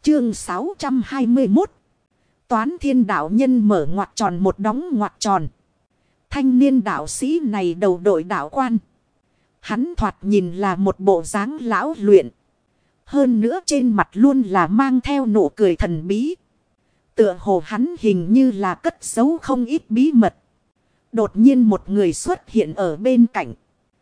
Chương 621. Toán thiên đạo nhân mở ngoặc tròn một đóng ngoặc tròn. Thanh niên đạo sĩ này đầu đội đạo quan. Hắn thoạt nhìn là một bộ dáng lão luyện. Hơn nữa trên mặt luôn là mang theo nụ cười thần bí. Tựa hồ hắn hình như là cất giấu không ít bí mật. Đột nhiên một người xuất hiện ở bên cạnh.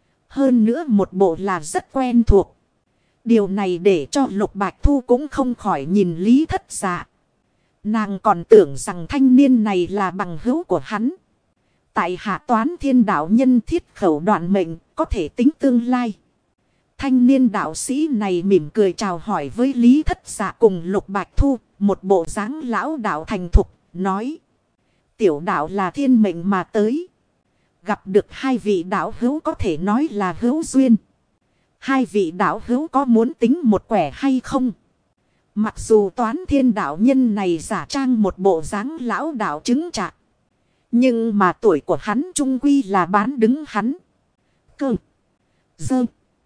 Hơn nữa một bộ là rất quen thuộc. Điều này để cho Lục Bạch Thu cũng không khỏi nhìn Lý Thất Dạ. Nàng còn tưởng rằng thanh niên này là bằng hữu của hắn. Tại hạ Toán thiên đạo nhân thiết khẩu đoạn mệnh có thể tính tương lai. Thanh niên đạo sĩ này mỉm cười chào hỏi với Lý Thất Dạ cùng Lục Bạch Thu. Một bộ dáng lão đạo thành thục nói. Tiểu đạo là thiên mệnh mà tới. Gặp được hai vị đạo hữu có thể nói là hữu duyên. Hai vị đạo hữu có muốn tính một quẻ hay không? Mặc dù Toán thiên đạo nhân này giả trang một bộ dáng lão đạo chứng trạng. Nhưng mà tuổi của hắn trung quy là bán đứng hắn. Cơ. Dơ.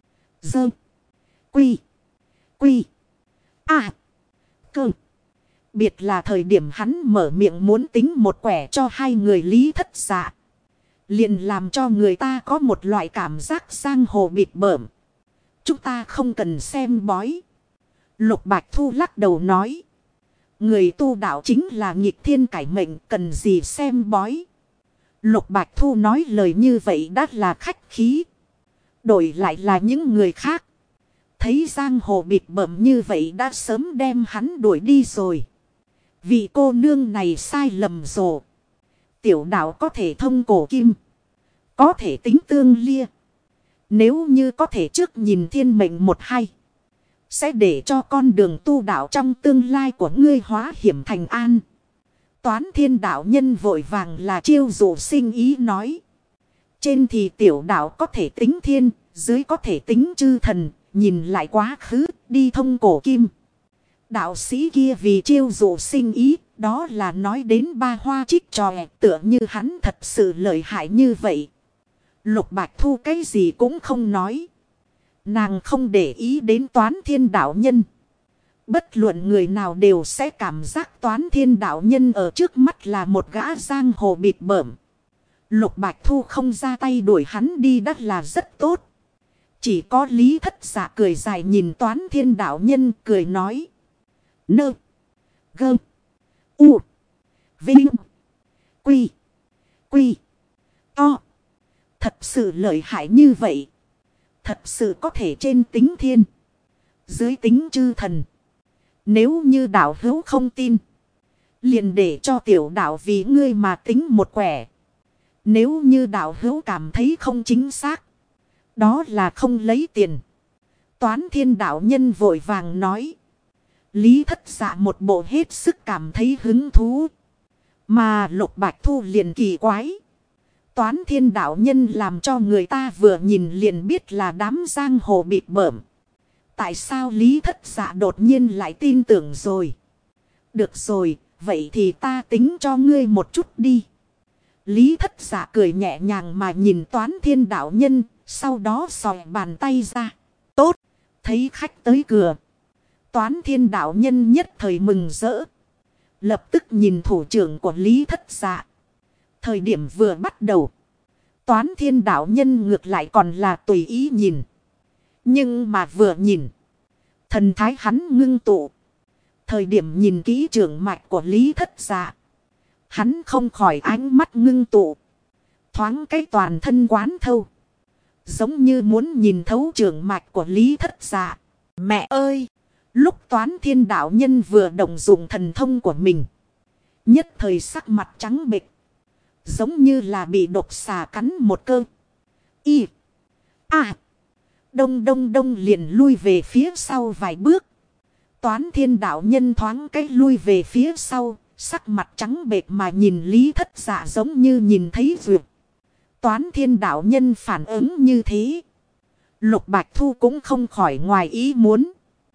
Dơ. Quy. Quy. À. Cơ. Biệt là thời điểm hắn mở miệng muốn tính một quẻ cho hai người Lý Thất Dạ. Liền làm cho người ta có một loại cảm giác giang hồ bịp bợm. Chúng ta không cần xem bói. Lục Bạch Thu lắc đầu nói. Người tu đạo chính là nghịch thiên cải mệnh, cần gì xem bói. Lục Bạch Thu nói lời như vậy đã là khách khí. Đổi lại là những người khác. Thấy giang hồ bịp bợm như vậy đã sớm đem hắn đuổi đi rồi. Vị cô nương này sai lầm rồi. Tiểu đạo có thể thông cổ kim. Có thể tính tương lia. Nếu như có thể trước nhìn thiên mệnh một hay. Sẽ để cho con đường tu đạo trong tương lai của ngươi hóa hiểm thành an. Toán thiên đạo nhân vội vàng là chiêu dụ sinh ý nói. Trên thì tiểu đạo có thể tính thiên. Dưới có thể tính chư thần. Nhìn lại quá khứ đi thông cổ kim. Đạo sĩ kia vì chiêu dụ sinh ý. Đó là nói đến ba hoa trích tròe. Tựa như hắn thật sự lợi hại như vậy. Lục Bạch Thu cái gì cũng không nói. Nàng không để ý đến Toán thiên đạo nhân. Bất luận người nào đều sẽ cảm giác Toán thiên đạo nhân ở trước mắt là một gã giang hồ bịp bợm. Lục Bạch Thu không ra tay đuổi hắn đi đắt là rất tốt. Chỉ có Lý Thất Dạ cười dài nhìn Toán thiên đạo nhân cười nói. Nơ. Gơ. U. Vinh. Quy. Quy. To. Thật sự lợi hại như vậy. Thật sự có thể trên tính thiên. Dưới tính chư thần. Nếu như đạo hữu không tin. Liền để cho tiểu đạo vì ngươi mà tính một quẻ. Nếu như đạo hữu cảm thấy không chính xác. Đó là không lấy tiền. Toán thiên đạo nhân vội vàng nói. Lý Thất Dạ một bộ hết sức cảm thấy hứng thú. Mà Lục Bạch Thu liền kỳ quái. Toán thiên đạo nhân làm cho người ta vừa nhìn liền biết là đám giang hồ bịp bợm. Tại sao Lý Thất Dạ đột nhiên lại tin tưởng rồi? Được rồi, vậy thì ta tính cho ngươi một chút đi. Lý Thất Dạ cười nhẹ nhàng mà nhìn Toán thiên đạo nhân, sau đó xòe bàn tay ra. Tốt, thấy khách tới cửa. Toán thiên đạo nhân nhất thời mừng rỡ. Lập tức nhìn thủ trưởng của Lý Thất Dạ. Thời điểm vừa bắt đầu. Toán thiên đạo nhân ngược lại còn là tùy ý nhìn. Nhưng mà vừa nhìn. Thần thái hắn ngưng tụ. Thời điểm nhìn kỹ trưởng mạch của Lý Thất Dạ. Hắn không khỏi ánh mắt ngưng tụ. Thoáng cái toàn thân quán thâu. Giống như muốn nhìn thấu trưởng mạch của Lý Thất Dạ. Mẹ ơi! Lúc Toán thiên đạo nhân vừa động dụng thần thông của mình. Nhất thời sắc mặt trắng bệch. Giống như là bị độc xà cắn một cơ. Y. À. Đông đông đông liền lui về phía sau vài bước. Toán thiên đạo nhân thoáng cái lui về phía sau. Sắc mặt trắng bệch mà nhìn Lý Thất Dạ giống như nhìn thấy vượt. Toán thiên đạo nhân phản ứng như thế. Lục Bạch Thu cũng không khỏi ngoài ý muốn.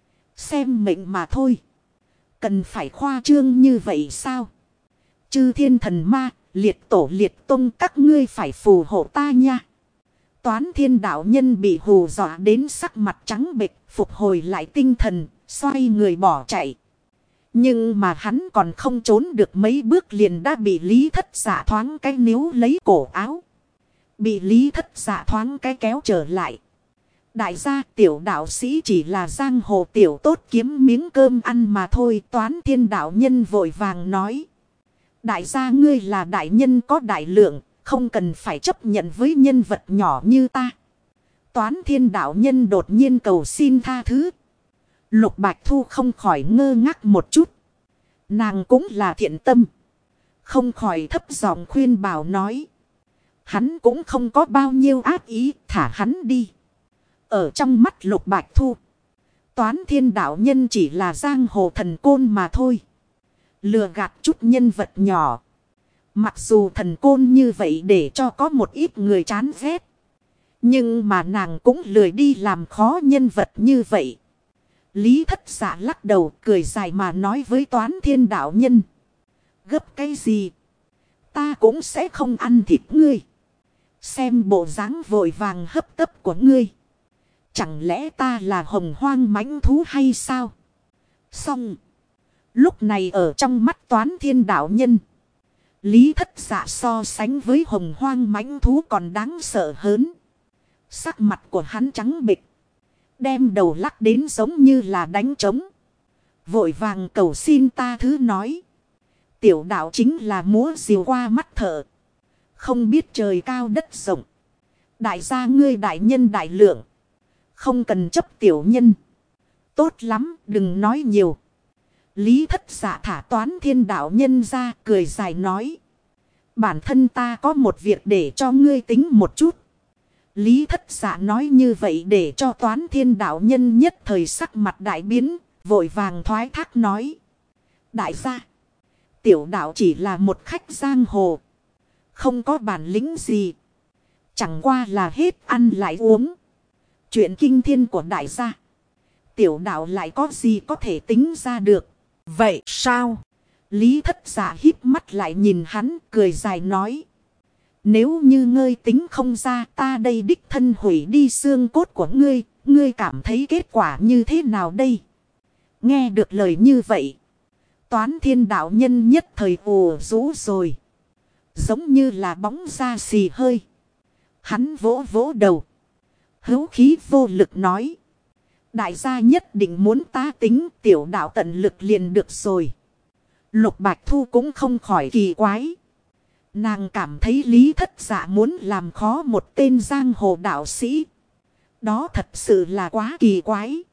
Xem mệnh mà thôi. Cần phải khoa trương như vậy sao? Chư thiên thần ma, liệt tổ liệt tông các ngươi phải phù hộ ta nha. Toán thiên đạo nhân bị hù dọa đến sắc mặt trắng bệch, phục hồi lại tinh thần, xoay người bỏ chạy. Nhưng mà hắn còn không trốn được mấy bước liền đã bị Lý Thất Dạ thoáng cái níu lấy cổ áo. Bị Lý Thất Dạ thoáng cái kéo trở lại. Đại gia tiểu đạo sĩ chỉ là giang hồ tiểu tốt kiếm miếng cơm ăn mà thôi. Toán Thiên đạo nhân vội vàng nói. Đại gia ngươi là đại nhân có đại lượng, không cần phải chấp nhận với nhân vật nhỏ như ta. Toán Thiên đạo nhân đột nhiên cầu xin tha thứ. Lục Bạch Thu không khỏi ngơ ngác một chút. Nàng cũng là thiện tâm. Không khỏi thấp giọng khuyên bảo nói. Hắn cũng không có bao nhiêu ác ý, thả hắn đi. Ở trong mắt Lục Bạch Thu, Toán Thiên đạo nhân chỉ là giang hồ thần côn mà thôi. Lừa gạt chút nhân vật nhỏ. Mặc dù thần côn như vậy để cho có một ít người chán ghét. Nhưng mà nàng cũng lười đi làm khó nhân vật như vậy. Lý Thất Dạ lắc đầu cười dài mà nói với Toán Thiên đạo nhân. Gấp cái gì? Ta cũng sẽ không ăn thịt ngươi. Xem bộ dáng vội vàng hấp tấp của ngươi. Chẳng lẽ ta là hồng hoang mãnh thú hay sao? Xong. Lúc này ở trong mắt Toán Thiên đạo nhân. Lý Thất Dạ so sánh với hồng hoang mãnh thú còn đáng sợ hơn. Sắc mặt của hắn trắng bệch. Đem đầu lắc đến giống như là đánh trống. Vội vàng cầu xin ta thứ nói. Tiểu đạo chính là múa diều qua mắt thợ. Không biết trời cao đất rộng. Đại gia ngươi đại nhân đại lượng. Không cần chấp tiểu nhân. Tốt lắm đừng nói nhiều. Lý Thất Dạ thả Toán Thiên đạo nhân ra cười dài nói. Bản thân ta có một việc để cho ngươi tính một chút. Lý Thất Dạ nói như vậy để cho Toán Thiên đạo nhân nhất thời sắc mặt đại biến. Vội vàng thoái thác nói. Đại gia. Tiểu đạo chỉ là một khách giang hồ. Không có bản lĩnh gì. Chẳng qua là hết ăn lại uống. Chuyện kinh thiên của đại gia. Tiểu đạo lại có gì có thể tính ra được. Vậy sao? Lý Thất Dạ híp mắt lại nhìn hắn cười dài nói. Nếu như ngươi tính không ra ta đây đích thân hủy đi xương cốt của ngươi. Ngươi cảm thấy kết quả như thế nào đây? Nghe được lời như vậy. Toán Thiên đạo nhân nhất thời ồ rũ rồi. Giống như là bóng da xì hơi. Hắn vỗ vỗ đầu. Hữu khí vô lực nói. Đại gia nhất định muốn ta tính tiểu đạo tận lực liền được rồi. Lục Bạch Thu cũng không khỏi kỳ quái. Nàng cảm thấy Lý Thất Dạ muốn làm khó một tên giang hồ đạo sĩ. Đó thật sự là quá kỳ quái.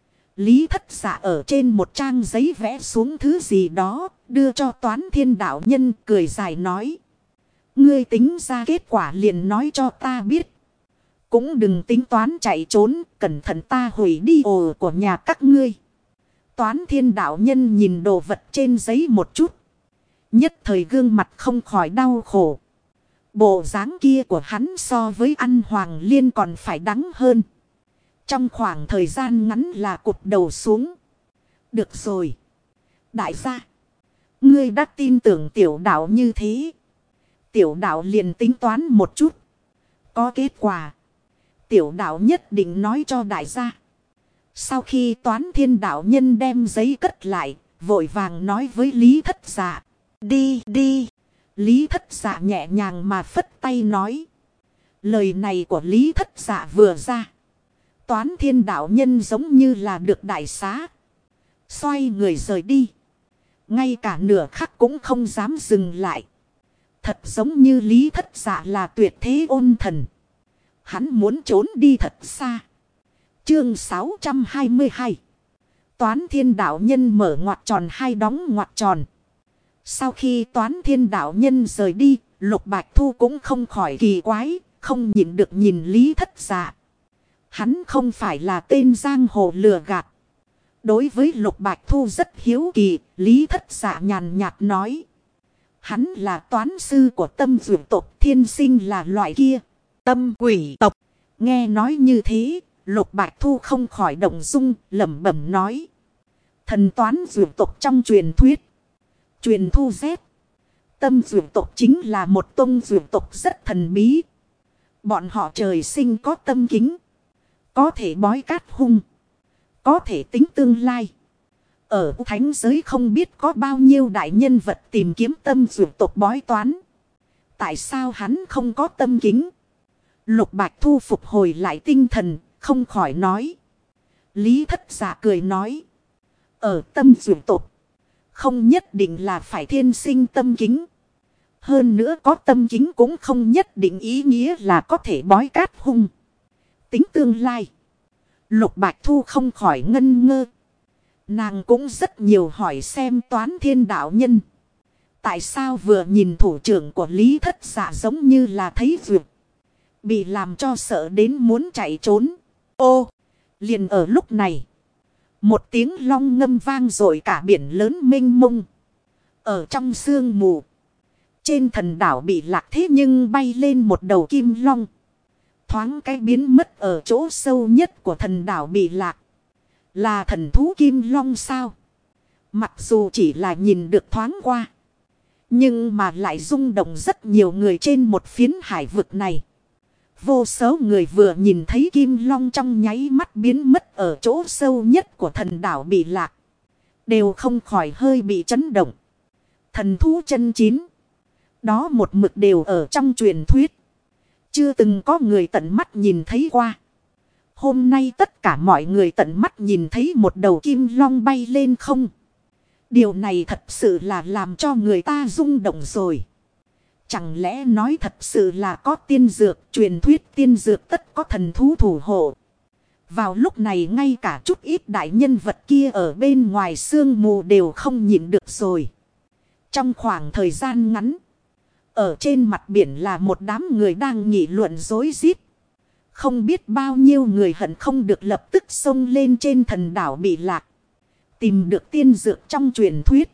Lý Thất Dạ ở trên một trang giấy vẽ xuống thứ gì đó. Đưa cho Toán Thiên đạo nhân cười dài nói. Ngươi tính ra kết quả liền nói cho ta biết. Cũng đừng tính toán chạy trốn. Cẩn thận ta hủy đi ồ của nhà các ngươi. Toán Thiên đạo nhân nhìn đồ vật trên giấy một chút. Nhất thời gương mặt không khỏi đau khổ. Bộ dáng kia của hắn so với ăn hoàng liên còn phải đắng hơn. Trong khoảng thời gian ngắn là cụt đầu xuống. Được rồi. Đại gia. Ngươi đã tin tưởng tiểu đạo như thế. Tiểu đạo liền tính toán một chút. Có kết quả. Tiểu đạo nhất định nói cho đại gia. Sau khi Toán Thiên đạo nhân đem giấy cất lại. Vội vàng nói với Lý Thất Dạ. Đi đi. Lý Thất Dạ nhẹ nhàng mà phất tay nói. Lời này của Lý Thất Dạ vừa ra. Toán Thiên đạo nhân giống như là được đại xá. Xoay người rời đi. Ngay cả nửa khắc cũng không dám dừng lại. Thật giống như Lý Thất Dạ là tuyệt thế ôn thần. Hắn muốn trốn đi thật xa. Chương 622. Toán Thiên đạo nhân mở ngoặc tròn hay đóng ngoặc tròn. Sau khi Toán Thiên đạo nhân rời đi, Lục Bạch Thu cũng không khỏi kỳ quái, không nhịn được nhìn Lý Thất Dạ. Hắn không phải là tên giang hồ lừa gạt. Đối với Lục Bạch Thu rất hiếu kỳ, Lý Thất Dạ nhàn nhạt nói. Hắn là toán sư của tâm dụ tộc, thiên sinh là loại kia. Tâm quỷ tộc. Nghe nói như thế, Lục Bạch Thu không khỏi động dung, lẩm bẩm nói. Thần toán dụ tộc trong truyền thuyết. Truyền thu Z. Tâm dụ tộc chính là một tông dụ tộc rất thần bí. Bọn họ trời sinh có tâm kính. Có thể bói cát hung. Có thể tính tương lai. Ở thánh giới không biết có bao nhiêu đại nhân vật tìm kiếm tâm dược tộc bói toán. Tại sao hắn không có tâm kính? Lục Bạch Thu phục hồi lại tinh thần, không khỏi nói. Lý Thất Dạ cười nói. Ở tâm dược tộc, không nhất định là phải thiên sinh tâm kính. Hơn nữa có tâm kính cũng không nhất định ý nghĩa là có thể bói cát hung. Tính tương lai. Lục Bạch Thu không khỏi ngân ngơ. Nàng cũng rất nhiều hỏi xem Toán Thiên đạo nhân. Tại sao vừa nhìn thủ trưởng của Lý Thất Dạ giống như là thấy vượt. Bị làm cho sợ đến muốn chạy trốn. Ô! Liền ở lúc này. Một tiếng long ngâm vang dội cả biển lớn mênh mông. Ở trong sương mù. Trên thần đảo bị lạc thế nhưng bay lên một đầu kim long. Thoáng cái biến mất ở chỗ sâu nhất của thần đảo bị lạc. Là thần thú kim long sao? Mặc dù chỉ là nhìn được thoáng qua. Nhưng mà lại rung động rất nhiều người trên một phiến hải vực này. Vô số người vừa nhìn thấy kim long trong nháy mắt biến mất ở chỗ sâu nhất của thần đảo bị lạc. Đều không khỏi hơi bị chấn động. Thần thú chân chín. Đó một mực đều ở trong truyền thuyết. Chưa từng có người tận mắt nhìn thấy qua. Hôm nay tất cả mọi người tận mắt nhìn thấy một đầu kim long bay lên không. Điều này thật sự là làm cho người ta rung động rồi. Chẳng lẽ nói thật sự là có tiên dược, truyền thuyết tiên dược tất có thần thú thủ hộ. Vào lúc này ngay cả chút ít đại nhân vật kia ở bên ngoài sương mù đều không nhịn được rồi. Trong khoảng thời gian ngắn, ở trên mặt biển là một đám người đang nghị luận rối rít. Không biết bao nhiêu người hận không được lập tức xông lên trên thần đảo bị lạc. Tìm được tiên dược trong truyền thuyết.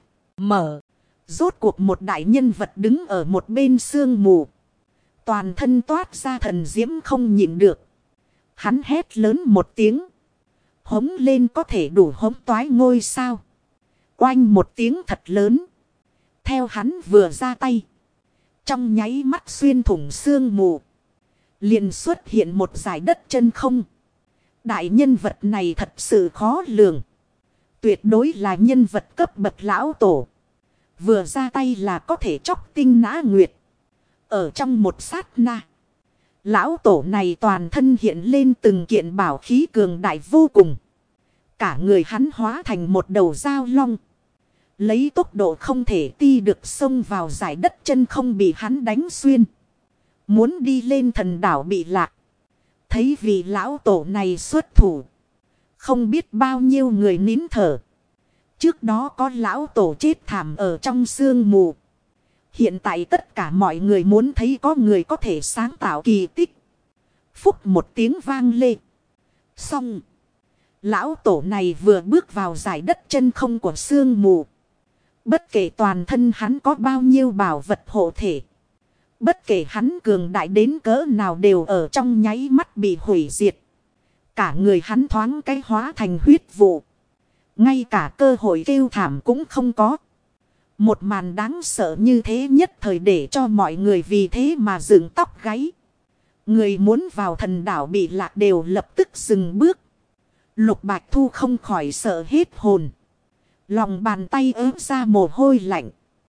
Rốt cuộc một đại nhân vật đứng ở một bên sương mù. Toàn thân toát ra thần diễm không nhịn được. Hắn hét lớn một tiếng. Hống lên có thể đủ hống toái ngôi sao. Oanh một tiếng thật lớn. Theo hắn vừa ra tay. Trong nháy mắt xuyên thủng sương mù. Liền xuất hiện một dải đất chân không. Đại nhân vật này thật sự khó lường. Tuyệt đối là nhân vật cấp bậc lão tổ. Vừa ra tay là có thể chóc tinh nã nguyệt. Ở trong một sát na. Lão tổ này toàn thân hiện lên từng kiện bảo khí cường đại vô cùng. Cả người hắn hóa thành một đầu dao long. Lấy tốc độ không thể ti được xông vào dải đất chân không bị hắn đánh xuyên. Muốn đi lên thần đảo bị lạc. Thấy vì lão tổ này xuất thủ. Không biết bao nhiêu người nín thở. Trước đó có lão tổ chết thảm ở trong sương mù. Hiện tại tất cả mọi người muốn thấy có người có thể sáng tạo kỳ tích. Phúc một tiếng vang lên. Xong. Lão tổ này vừa bước vào dải đất chân không của sương mù. Bất kể toàn thân hắn có bao nhiêu bảo vật hộ thể. Bất kể hắn cường đại đến cỡ nào đều ở trong nháy mắt bị hủy diệt. Cả người hắn thoáng cái hóa thành huyết vụ. Ngay cả cơ hội kêu thảm cũng không có. Một màn đáng sợ như thế nhất thời để cho mọi người vì thế mà dựng tóc gáy. Người muốn vào thần đảo bị lạc đều lập tức dừng bước. Lục Bạch Thu không khỏi sợ hết hồn. Lòng bàn tay ướp ra mồ hôi lạnh.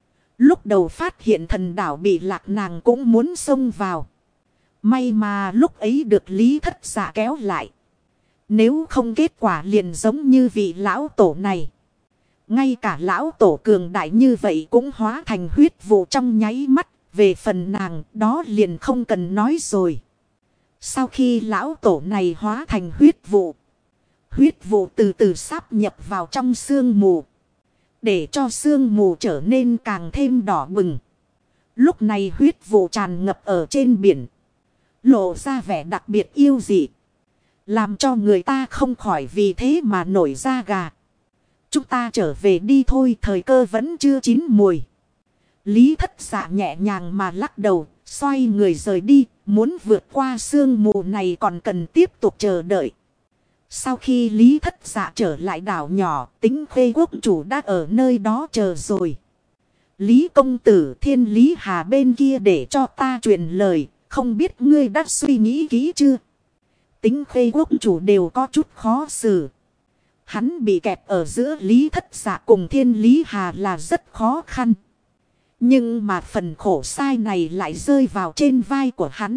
Lúc đầu phát hiện thần đảo bị lạc nàng cũng muốn xông vào. May mà lúc ấy được Lý Thất Dạ kéo lại. Nếu không kết quả liền giống như vị lão tổ này. Ngay cả lão tổ cường đại như vậy cũng hóa thành huyết vụ trong nháy mắt. Về phần nàng đó liền không cần nói rồi. Sau khi lão tổ này hóa thành huyết vụ. Huyết vụ từ từ sáp nhập vào trong sương mù. Để cho sương mù trở nên càng thêm đỏ bừng. Lúc này huyết vụ tràn ngập ở trên biển. Lộ ra vẻ đặc biệt yêu dị. Làm cho người ta không khỏi vì thế mà nổi da gà. Chúng ta trở về đi thôi, thời cơ vẫn chưa chín mùi. Lý Thất Dạ nhẹ nhàng mà lắc đầu, xoay người rời đi. Muốn vượt qua sương mù này còn cần tiếp tục chờ đợi. Sau khi Lý Thất Dạ trở lại đảo nhỏ, Tính Khuê quốc chủ đã ở nơi đó chờ rồi. Lý công tử Thiên Lý Hà bên kia để cho ta truyền lời, không biết ngươi đã suy nghĩ kỹ chưa? Tính Khuê quốc chủ đều có chút khó xử. Hắn bị kẹp ở giữa Lý Thất Dạ cùng Thiên Lý Hà là rất khó khăn. Nhưng mà phần khổ sai này lại rơi vào trên vai của hắn.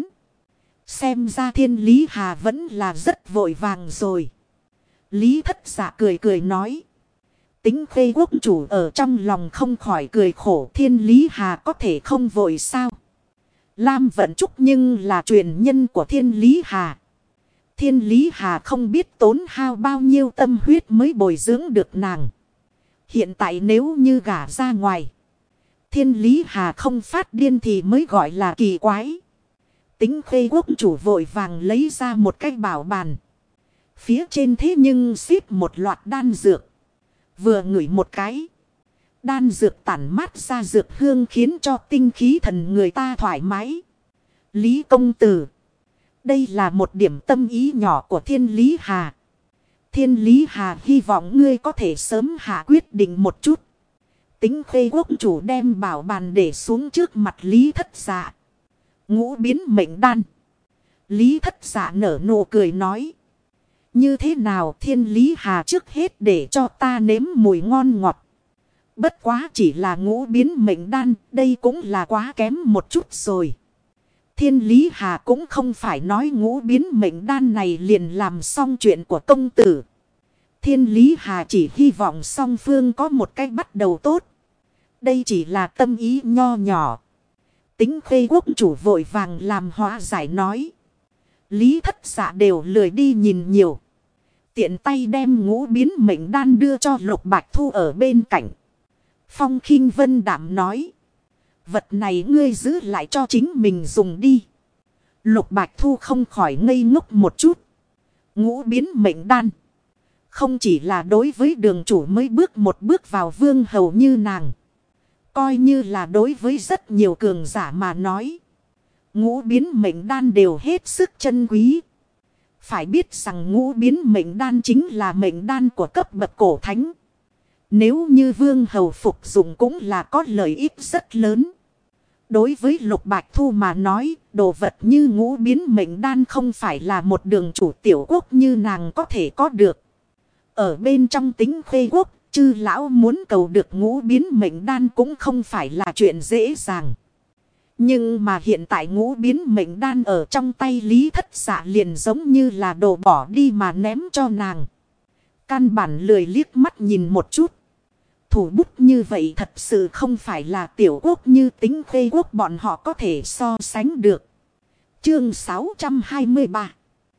Xem ra Thiên Lý Hà vẫn là rất vội vàng rồi. Lý Thất Dạ cười cười nói. Tính Khê quốc chủ ở trong lòng không khỏi cười khổ. Thiên Lý Hà có thể không vội sao? Lam Vận Trúc nhưng là truyền nhân của Thiên Lý Hà. Thiên Lý Hà không biết tốn hao bao nhiêu tâm huyết mới bồi dưỡng được nàng. Hiện tại nếu như gả ra ngoài, Thiên Lý Hà không phát điên thì mới gọi là kỳ quái. Tính Khê quốc chủ vội vàng lấy ra một cái bảo bàn. Phía trên thế nhưng xếp một loạt đan dược. Vừa ngửi một cái, đan dược tản mát ra dược hương khiến cho tinh khí thần người ta thoải mái. Lý công tử, đây là một điểm tâm ý nhỏ của Thiên Lý Hà. Thiên Lý Hà hy vọng ngươi có thể sớm hạ quyết định một chút. Tính Khê quốc chủ đem bảo bàn để xuống trước mặt Lý Thất Dạ. Ngũ biến mệnh đan. Lý Thất Dạ nở nụ cười nói. Như thế nào Thiên Lý Hà trước hết để cho ta nếm mùi ngon ngọt. Bất quá chỉ là ngũ biến mệnh đan, đây cũng là quá kém một chút rồi. Thiên Lý Hà cũng không phải nói ngũ biến mệnh đan này liền làm xong chuyện của công tử. Thiên Lý Hà chỉ hy vọng song phương có một cách bắt đầu tốt. Đây chỉ là tâm ý nho nhỏ. Tính Khê quốc chủ vội vàng làm hóa giải nói. Lý Thất Dạ đều lười đi nhìn nhiều. Tiện tay đem ngũ biến mệnh đan đưa cho Lục Bạch Thu ở bên cạnh. Phong Khinh Vân đạm nói. Vật này ngươi giữ lại cho chính mình dùng đi. Lục Bạch Thu không khỏi ngây ngốc một chút. Ngũ biến mệnh đan. Không chỉ là đối với đường chủ mới bước một bước vào vương hầu như nàng. Coi như là đối với rất nhiều cường giả mà nói. Ngũ biến mệnh đan đều hết sức chân quý. Phải biết rằng ngũ biến mệnh đan chính là mệnh đan của cấp bậc cổ thánh. Nếu như vương hầu phục dụng cũng là có lợi ích rất lớn. Đối với Lục Bạch Thu mà nói, đồ vật như ngũ biến mệnh đan không phải là một đường chủ tiểu quốc như nàng có thể có được. Ở bên trong Tính Khê quốc, chư lão muốn cầu được ngũ biến mệnh đan cũng không phải là chuyện dễ dàng. Nhưng mà hiện tại ngũ biến mệnh đan ở trong tay Lý Thất Dạ liền giống như là đồ bỏ đi mà ném cho nàng. Căn bản lười liếc mắt nhìn một chút. Thủ bút như vậy thật sự không phải là tiểu quốc như Tính Khê quốc bọn họ có thể so sánh được. Chương 623.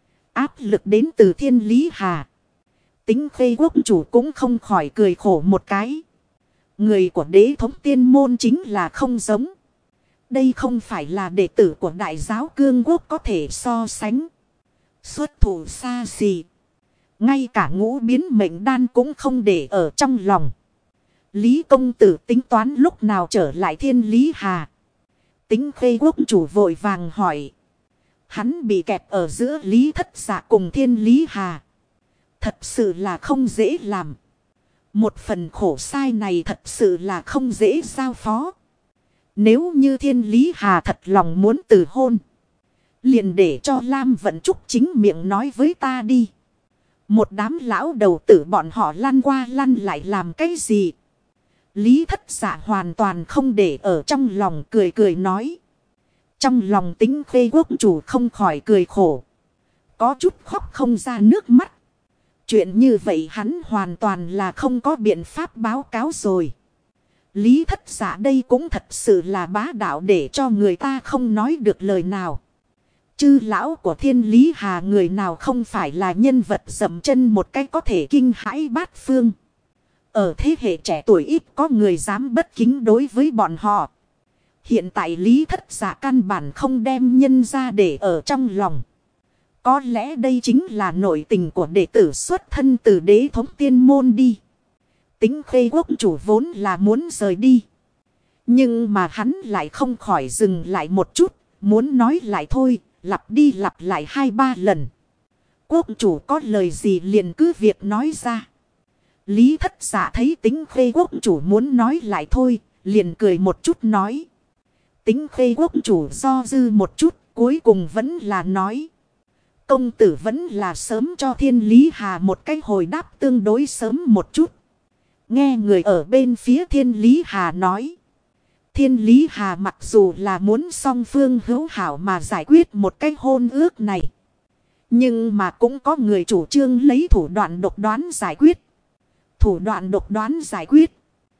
Áp lực đến từ Thiên Lý Hà. Tính Khê quốc chủ cũng không khỏi cười khổ một cái. Người của đế thống tiên môn chính là không giống. Đây không phải là đệ tử của đại giáo cương quốc có thể so sánh. Xuất thủ xa xỉ. Ngay cả ngũ biến mệnh đan cũng không để ở trong lòng. Lý công tử tính toán lúc nào trở lại Thiên Lý Hà. Tính Khê quốc chủ vội vàng hỏi. Hắn bị kẹp ở giữa Lý Thất Dạ cùng Thiên Lý Hà. Thật sự là không dễ làm. Một phần khổ sai này thật sự là không dễ giao phó. Nếu như Thiên Lý Hà thật lòng muốn từ hôn, liền để cho Lam Vận Trúc chính miệng nói với ta đi. Một đám lão đầu tử bọn họ lăn qua lăn lại làm cái gì? Lý Thất Dạ hoàn toàn không để ở trong lòng, cười cười nói. Trong lòng Tính Khê quốc chủ không khỏi cười khổ. Có chút khóc không ra nước mắt. Chuyện như vậy hắn hoàn toàn là không có biện pháp báo cáo rồi. Lý Thất Dạ đây cũng thật sự là bá đạo để cho người ta không nói được lời nào. Chư lão của Thiên Lý Hà người nào không phải là nhân vật dậm chân một cách có thể kinh hãi bát phương. Ở thế hệ trẻ tuổi ít có người dám bất kính đối với bọn họ. Hiện tại Lý Thất Dạ căn bản không đem nhân ra để ở trong lòng. Có lẽ đây chính là nội tình của đệ tử xuất thân từ đế thống tiên môn đi. Tính Khê quốc chủ vốn là muốn rời đi. Nhưng mà hắn lại không khỏi dừng lại một chút. Muốn nói lại thôi, lặp đi lặp lại 2-3 lần. Quốc chủ có lời gì liền cứ việc nói ra. Lý Thất Dạ thấy Tính Khê quốc chủ muốn nói lại thôi, liền cười một chút nói. Tính Khê quốc chủ do dư một chút, cuối cùng vẫn là nói. công tử vẫn là sớm cho Thiên Lý Hà một cái hồi đáp tương đối sớm một chút. Nghe người ở bên phía Thiên Lý Hà nói. Thiên Lý Hà mặc dù là muốn song phương hữu hảo mà giải quyết một cái hôn ước này. Nhưng mà cũng có người chủ trương lấy thủ đoạn độc đoán giải quyết. Thủ đoạn độc đoán giải quyết.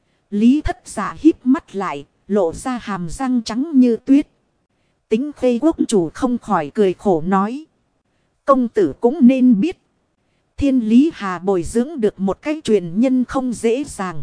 Lý Thất Dạ híp mắt lại, lộ ra hàm răng trắng như tuyết. Tính Khê quốc chủ không khỏi cười khổ nói. Công tử cũng nên biết. Thiên Lý Hà bồi dưỡng được một cái truyền nhân không dễ dàng.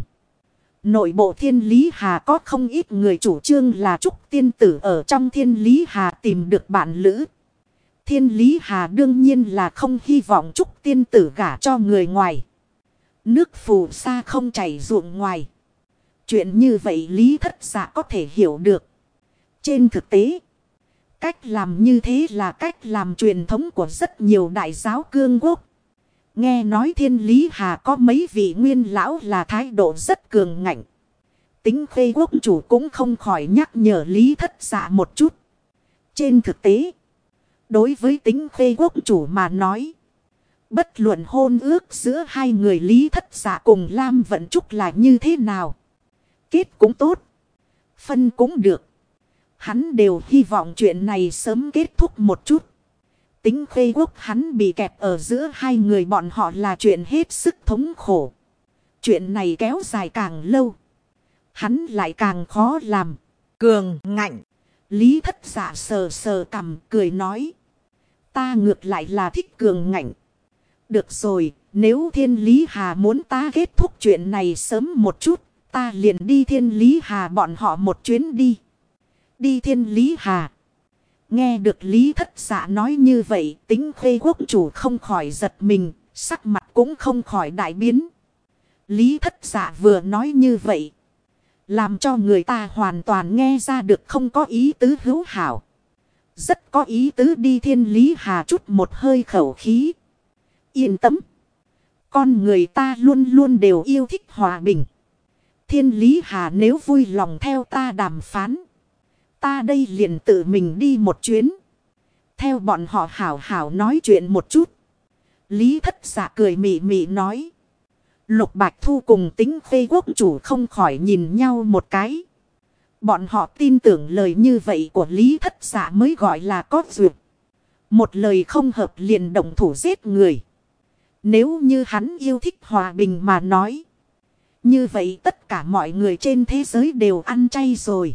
Nội bộ Thiên Lý Hà có không ít người chủ trương là Trúc tiên tử ở trong Thiên Lý Hà tìm được bạn lữ. Thiên Lý Hà đương nhiên là không hy vọng Trúc tiên tử gả cho người ngoài. Nước phù sa không chảy ruộng ngoài. Chuyện như vậy Lý Thất Dạ có thể hiểu được. Trên thực tế, cách làm như thế là cách làm truyền thống của rất nhiều đại giáo cương quốc. Nghe nói Thiên Lý Hà có mấy vị nguyên lão là thái độ rất cường ngạnh. Tính Khê quốc chủ cũng không khỏi nhắc nhở Lý Thất Dạ một chút. Trên thực tế, đối với Tính Khê quốc chủ mà nói, bất luận hôn ước giữa hai người Lý Thất Dạ cùng Lam Vận Trúc là như thế nào. Kết cũng tốt, phân cũng được. Hắn đều hy vọng chuyện này sớm kết thúc một chút. Tính Khê quốc hắn bị kẹp ở giữa hai người bọn họ là chuyện hết sức thống khổ. Chuyện này kéo dài càng lâu, hắn lại càng khó làm. Cường ngạnh. Lý Thất Dạ sờ sờ cằm cười nói. Ta ngược lại là thích cường ngạnh. Được rồi, nếu Thiên Lý Hà muốn ta kết thúc chuyện này sớm một chút, ta liền đi Thiên Lý Hà bọn họ một chuyến đi. Đi Thiên Lý Hà. Nghe được Lý Thất Dạ nói như vậy, Tính Khê quốc chủ không khỏi giật mình, sắc mặt cũng không khỏi đại biến. Lý Thất Dạ vừa nói như vậy, làm cho người ta hoàn toàn nghe ra được không có ý tứ hữu hảo. Rất có ý tứ đi Thiên Lý Hà chút một hơi khẩu khí. Yên tâm. Con người ta luôn luôn đều yêu thích hòa bình. Thiên Lý Hà nếu vui lòng theo ta đàm phán, ta đây liền tự mình đi một chuyến. Theo bọn họ hảo hảo nói chuyện một chút. Lý Thất Dạ cười mị mị nói. Lục Bạch Thu cùng Tính Khê quốc chủ không khỏi nhìn nhau một cái. Bọn họ tin tưởng lời như vậy của Lý Thất Dạ mới gọi là có duyệt. Một lời không hợp liền động thủ giết người. Nếu như hắn yêu thích hòa bình mà nói, như vậy tất cả mọi người trên thế giới đều ăn chay rồi.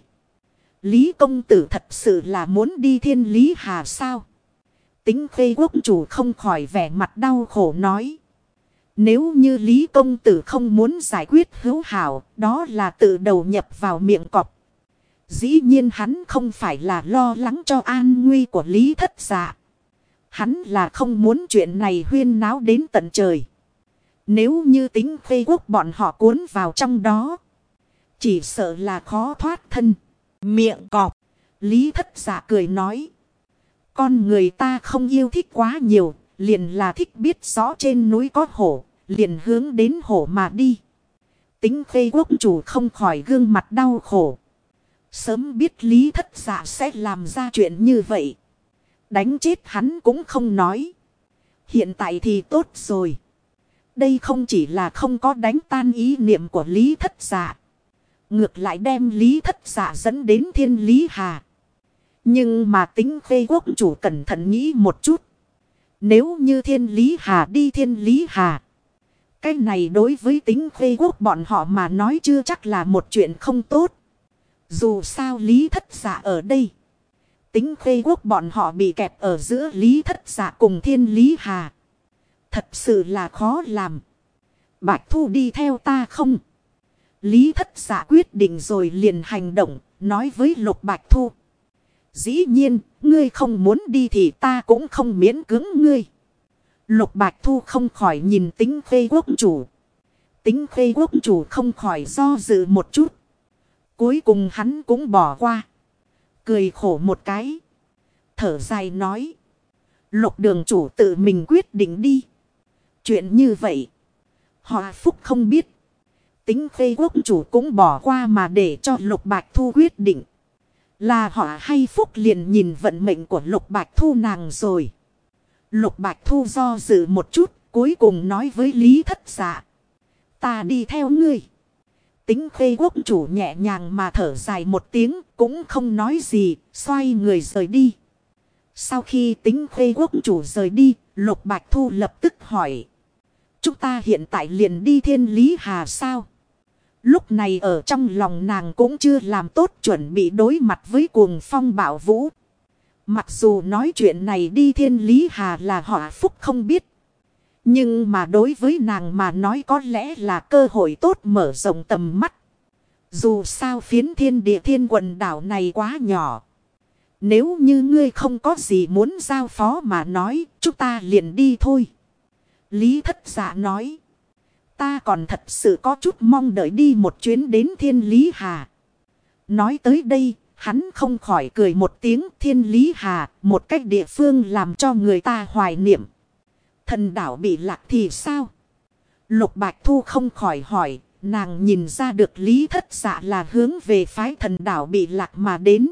Lý công tử thật sự là muốn đi Thiên Lý Hà sao? Tính Khê quốc chủ không khỏi vẻ mặt đau khổ nói. Nếu như Lý công tử không muốn giải quyết hữu hảo, đó là tự đầu nhập vào miệng cọp. Dĩ nhiên hắn không phải là lo lắng cho an nguy của Lý Thất Dạ. Hắn là không muốn chuyện này huyên náo đến tận trời. Nếu như Tính Khê quốc bọn họ cuốn vào trong đó, chỉ sợ là khó thoát thân. Miệng cọp. Lý Thất Dạ cười nói. Con người ta không yêu thích quá nhiều, liền là thích biết rõ trên núi có hổ, liền hướng đến hổ mà đi. Tính Khê quốc chủ không khỏi gương mặt đau khổ. Sớm biết Lý Thất Dạ sẽ làm ra chuyện như vậy, đánh chết hắn cũng không nói. Hiện tại thì tốt rồi. Đây không chỉ là không có đánh tan ý niệm của Lý Thất Dạ, ngược lại đem Lý Thất Dạ dẫn đến Thiên Lý Hà. Nhưng mà Tính Khê quốc chủ cẩn thận nghĩ một chút. Nếu như Thiên Lý Hà đi Thiên Lý Hà, cái này đối với Tính Khê quốc bọn họ mà nói chưa chắc là một chuyện không tốt. Dù sao Lý Thất Dạ ở đây, Tính Khê quốc bọn họ bị kẹp ở giữa Lý Thất Dạ cùng Thiên Lý Hà, thật sự là khó làm. Bạch Thu đi theo ta không? Lý Thất Dạ quyết định rồi liền hành động, nói với Lục Bạch Thu. Dĩ nhiên, ngươi không muốn đi thì ta cũng không miễn cưỡng ngươi. Lục Bạch Thu không khỏi nhìn Tính Khê quốc chủ. Tính Khê quốc chủ không khỏi do dự một chút. Cuối cùng hắn cũng bỏ qua. Cười khổ một cái. Thở dài nói. Lục đường chủ tự mình quyết định đi. Chuyện như vậy, họ Phúc không biết. Tính Khê quốc chủ cũng bỏ qua mà để cho Lục Bạch Thu quyết định. Là họ hay Phúc liền nhìn vận mệnh của Lục Bạch Thu nàng rồi. Lục Bạch Thu do dự một chút, cuối cùng nói với Lý Thất Dạ. Ta đi theo ngươi. Tính Khê quốc chủ nhẹ nhàng mà thở dài một tiếng, cũng không nói gì, xoay người rời đi. Sau khi Tính Khê quốc chủ rời đi, Lục Bạch Thu lập tức hỏi. Chúng ta hiện tại liền đi Thiên Lý Hà sao? Lúc này ở trong lòng nàng cũng chưa làm tốt chuẩn bị đối mặt với cuồng phong bạo vũ. Mặc dù nói chuyện này đi Thiên Lý Hà là họa phúc không biết. Nhưng mà đối với nàng mà nói có lẽ là cơ hội tốt mở rộng tầm mắt. Dù sao phiến thiên địa thiên quần đảo này quá nhỏ. Nếu như ngươi không có gì muốn giao phó mà nói, chúng ta liền đi thôi. Lý Thất Dạ nói. Ta còn thật sự có chút mong đợi đi một chuyến đến Thiên Lý Hà. Nói tới đây, hắn không khỏi cười một tiếng. Thiên Lý Hà, một cách địa phương làm cho người ta hoài niệm. Thần đảo bị lạc thì sao? Lục Bạch Thu không khỏi hỏi, nàng nhìn ra được Lý Thất Dạ là hướng về phái thần đảo bị lạc mà đến.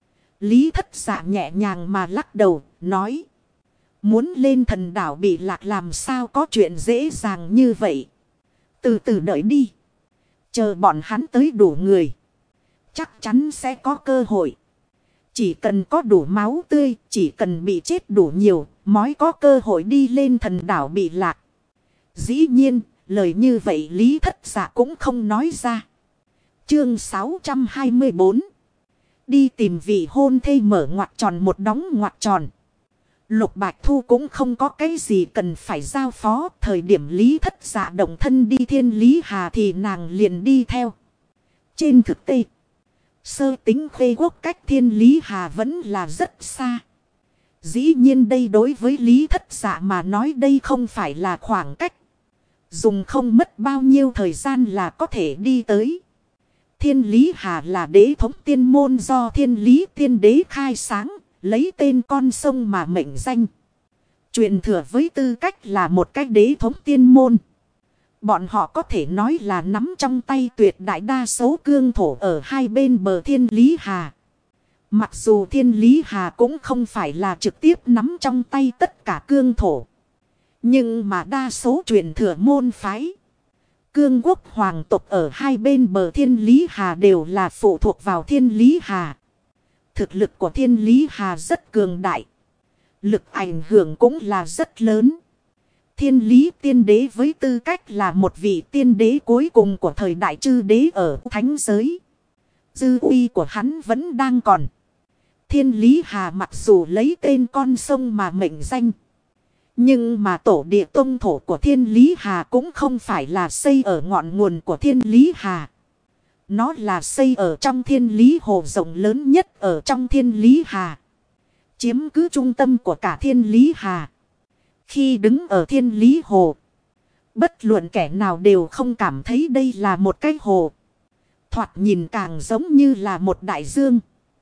Lý Thất Dạ nhẹ nhàng mà lắc đầu, nói. Muốn lên thần đảo bị lạc làm sao có chuyện dễ dàng như vậy. Từ từ đợi đi. Chờ bọn hắn tới đủ người. Chắc chắn sẽ có cơ hội. Chỉ cần có đủ máu tươi, chỉ cần bị chết đủ nhiều, mới có cơ hội đi lên thần đảo bị lạc. Dĩ nhiên, lời như vậy Lý Thất Dạ cũng không nói ra. Chương 624. Đi tìm vị hôn thê mở ngoặc tròn một đóng ngoặc tròn. Lục Bạch Thu cũng không có cái gì cần phải giao phó. Thời điểm Lý Thất Dạ động thân đi Thiên Lý Hà thì nàng liền đi theo. Trên thực tế, Sơ Tính Khê quốc cách Thiên Lý Hà vẫn là rất xa. Dĩ nhiên đây đối với Lý Thất Dạ mà nói đây không phải là khoảng cách. Dùng không mất bao nhiêu thời gian là có thể đi tới. Thiên Lý Hà là đế thống tiên môn do Thiên Lý Tiên Đế khai sáng, lấy tên con sông mà mệnh danh. Truyền thừa với tư cách là một cái đế thống tiên môn. Bọn họ có thể nói là nắm trong tay tuyệt đại đa số cương thổ ở hai bên bờ Thiên Lý Hà. Mặc dù Thiên Lý Hà cũng không phải là trực tiếp nắm trong tay tất cả cương thổ. Nhưng mà đa số truyền thừa môn phái. Cương quốc hoàng tộc ở hai bên bờ Thiên Lý Hà đều là phụ thuộc vào Thiên Lý Hà. Thực lực của Thiên Lý Hà rất cường đại. Lực ảnh hưởng cũng là rất lớn. Thiên Lý Tiên Đế với tư cách là một vị tiên đế cuối cùng của thời đại chư đế ở thánh giới. Dư uy của hắn vẫn đang còn. Thiên Lý Hà mặc dù lấy tên con sông mà mệnh danh. Nhưng mà tổ địa tông thổ của Thiên Lý Hà cũng không phải là xây ở ngọn nguồn của Thiên Lý Hà. Nó là xây ở trong Thiên Lý Hồ rộng lớn nhất ở trong Thiên Lý Hà. Chiếm cứ trung tâm của cả Thiên Lý Hà. Khi đứng ở Thiên Lý Hồ, bất luận kẻ nào đều không cảm thấy đây là một cái hồ. Thoạt nhìn càng giống như là một đại dương.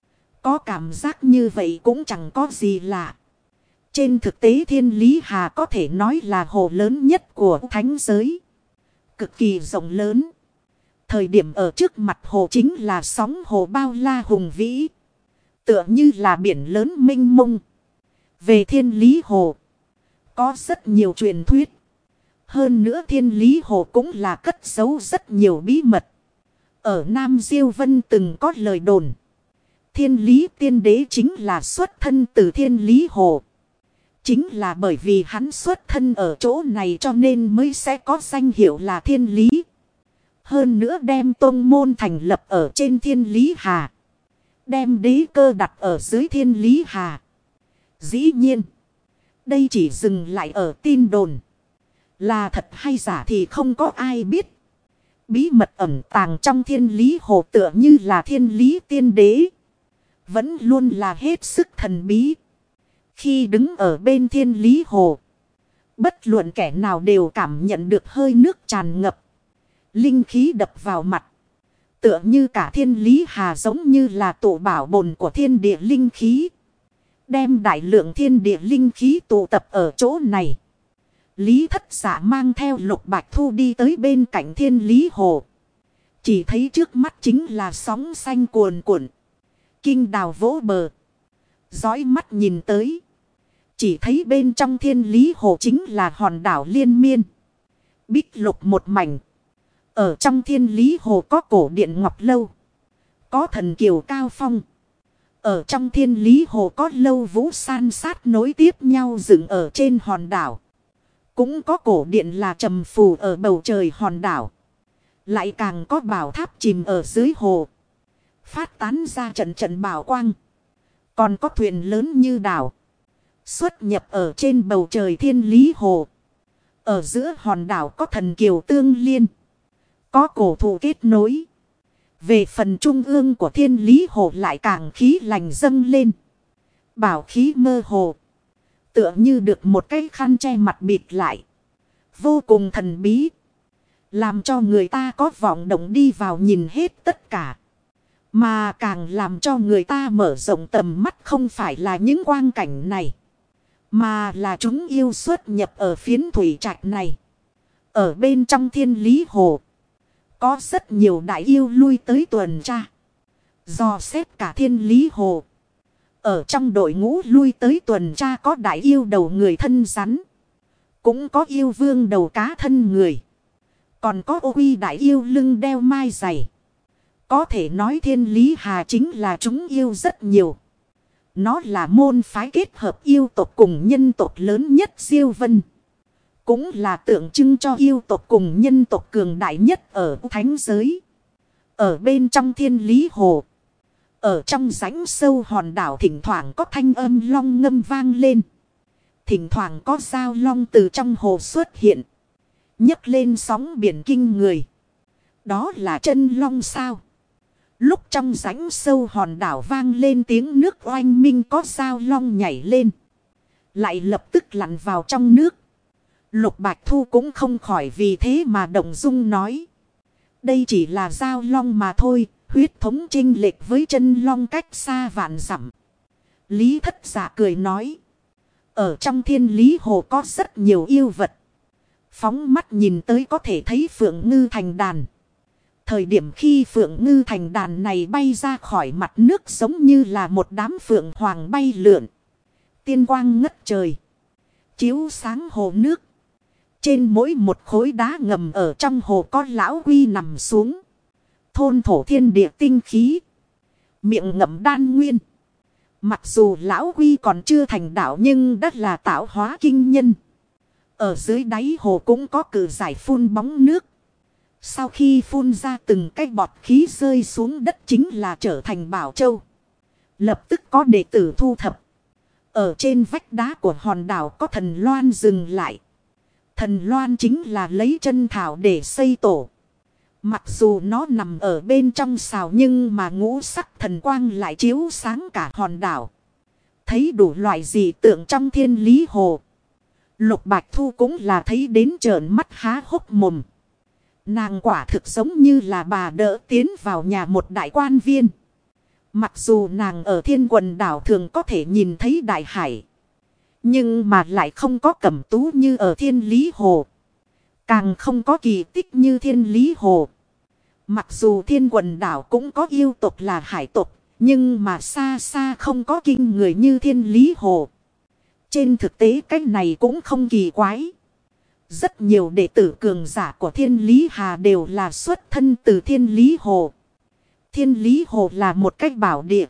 Có cảm giác như vậy cũng chẳng có gì lạ. Trên thực tế Thiên Lý Hà có thể nói là hồ lớn nhất của thánh giới. Cực kỳ rộng lớn. Thời điểm ở trước mặt hồ chính là sóng hồ bao la hùng vĩ. Tựa như là biển lớn mênh mông. Về Thiên Lý Hồ, có rất nhiều truyền thuyết. Hơn nữa Thiên Lý Hồ cũng là cất giấu rất nhiều bí mật. Ở Nam Diêu Vân từng có lời đồn. Thiên Lý Tiên Đế chính là xuất thân từ Thiên Lý Hồ. Chính là bởi vì hắn xuất thân ở chỗ này cho nên mới sẽ có danh hiệu là Thiên Lý. Hơn nữa đem tông môn thành lập ở trên Thiên Lý Hà. Đem đế cơ đặt ở dưới Thiên Lý Hà. Dĩ nhiên, đây chỉ dừng lại ở tin đồn. Là thật hay giả thì không có ai biết. Bí mật ẩn tàng trong Thiên Lý Hồ tựa như là Thiên Lý Tiên Đế. Vẫn luôn là hết sức thần bí. Khi đứng ở bên Thiên Lý Hồ, bất luận kẻ nào đều cảm nhận được hơi nước tràn ngập. Linh khí đập vào mặt. Tựa như cả Thiên Lý Hà giống như là tụ bảo bồn của thiên địa linh khí. Đem đại lượng thiên địa linh khí tụ tập ở chỗ này. Lý Thất Dạ mang theo Lục Bạch Thu đi tới bên cạnh Thiên Lý Hồ. Chỉ thấy trước mắt chính là sóng xanh cuồn cuộn. Kinh đào vỗ bờ. Dõi mắt nhìn tới. Chỉ thấy bên trong thiên lý hồ chính là hòn đảo liên miên. Bích lục một mảnh. Ở trong thiên lý hồ có cổ điện ngọc lâu. Có thần kiều cao phong. Ở trong thiên lý hồ có lâu vũ san sát nối tiếp nhau dựng ở trên hòn đảo. Cũng có cổ điện là trầm phù ở bầu trời hòn đảo. Lại càng có bảo tháp chìm ở dưới hồ. Phát tán ra trận trận bảo quang. Còn có thuyền lớn như đảo. Xuất nhập ở trên bầu trời thiên lý hồ. Ở giữa hòn đảo có thần kiều tương liên. Có cổ thụ kết nối. Về phần trung ương của thiên lý hồ lại càng khí lành dâng lên. Bảo khí mơ hồ. Tựa như được một cái khăn che mặt bịt lại. Vô cùng thần bí. Làm cho người ta có vọng động đi vào nhìn hết tất cả. Mà càng làm cho người ta mở rộng tầm mắt không phải là những quang cảnh này. Mà là chúng yêu xuất nhập ở phiến thủy trạch này. Ở bên trong thiên lý hồ. Có rất nhiều đại yêu lui tới tuần tra. Dò xét cả thiên lý hồ. Ở trong đội ngũ lui tới tuần tra có đại yêu đầu người thân rắn. Cũng có yêu vương đầu cá thân người. Còn có ô uy đại yêu lưng đeo mai dày. Có thể nói thiên lý hà chính là chúng yêu rất nhiều. Nó là môn phái kết hợp yêu tộc cùng nhân tộc lớn nhất Diêu Vân. Cũng là tượng trưng cho yêu tộc cùng nhân tộc cường đại nhất ở thánh giới. Ở bên trong thiên lý hồ. Ở trong rãnh sâu hòn đảo thỉnh thoảng có thanh âm long ngâm vang lên. Thỉnh thoảng có dao long từ trong hồ xuất hiện. Nhấc lên sóng biển kinh người. Đó là chân long sao? Lúc trong rãnh sâu hòn đảo vang lên tiếng nước oanh minh có dao long nhảy lên. Lại lập tức lặn vào trong nước. Lục Bạch Thu cũng không khỏi vì thế mà động dung nói. Đây chỉ là dao long mà thôi, huyết thống chênh lệch với chân long cách xa vạn dặm. Lý Thất Dạ cười nói. Ở trong thiên lý hồ có rất nhiều yêu vật. Phóng mắt nhìn tới có thể thấy phượng ngư thành đàn. Thời điểm khi phượng ngư thành đàn này bay ra khỏi mặt nước giống như là một đám phượng hoàng bay lượn. Tiên quang ngất trời. Chiếu sáng hồ nước. Trên mỗi một khối đá ngầm ở trong hồ có lão quy nằm xuống. Thôn thổ thiên địa tinh khí. Miệng ngậm đan nguyên. Mặc dù lão quy còn chưa thành đạo nhưng đã là tạo hóa kinh nhân. Ở dưới đáy hồ cũng có cử giải phun bóng nước. Sau khi phun ra từng cái bọt khí rơi xuống đất chính là trở thành bảo châu. Lập tức có đệ tử thu thập. Ở trên vách đá của hòn đảo có thần loan dừng lại. Thần loan chính là lấy chân thảo để xây tổ. Mặc dù nó nằm ở bên trong xào nhưng mà ngũ sắc thần quang lại chiếu sáng cả hòn đảo. Thấy đủ loại dị tượng trong thiên lý hồ. Lục Bạch Thu cũng là thấy đến trợn mắt há hốc mồm. Nàng quả thực giống như là bà đỡ tiến vào nhà một đại quan viên. Mặc dù nàng ở thiên quần đảo thường có thể nhìn thấy đại hải. Nhưng mà lại không có cẩm tú như ở thiên lý hồ. Càng không có kỳ tích như thiên lý hồ. Mặc dù thiên quần đảo cũng có yêu tộc là hải tộc. Nhưng mà xa xa không có kinh người như thiên lý hồ. Trên thực tế cái này cũng không kỳ quái. Rất nhiều đệ tử cường giả của thiên lý hà đều là xuất thân từ thiên lý hồ. Thiên lý hồ là một cách bảo địa.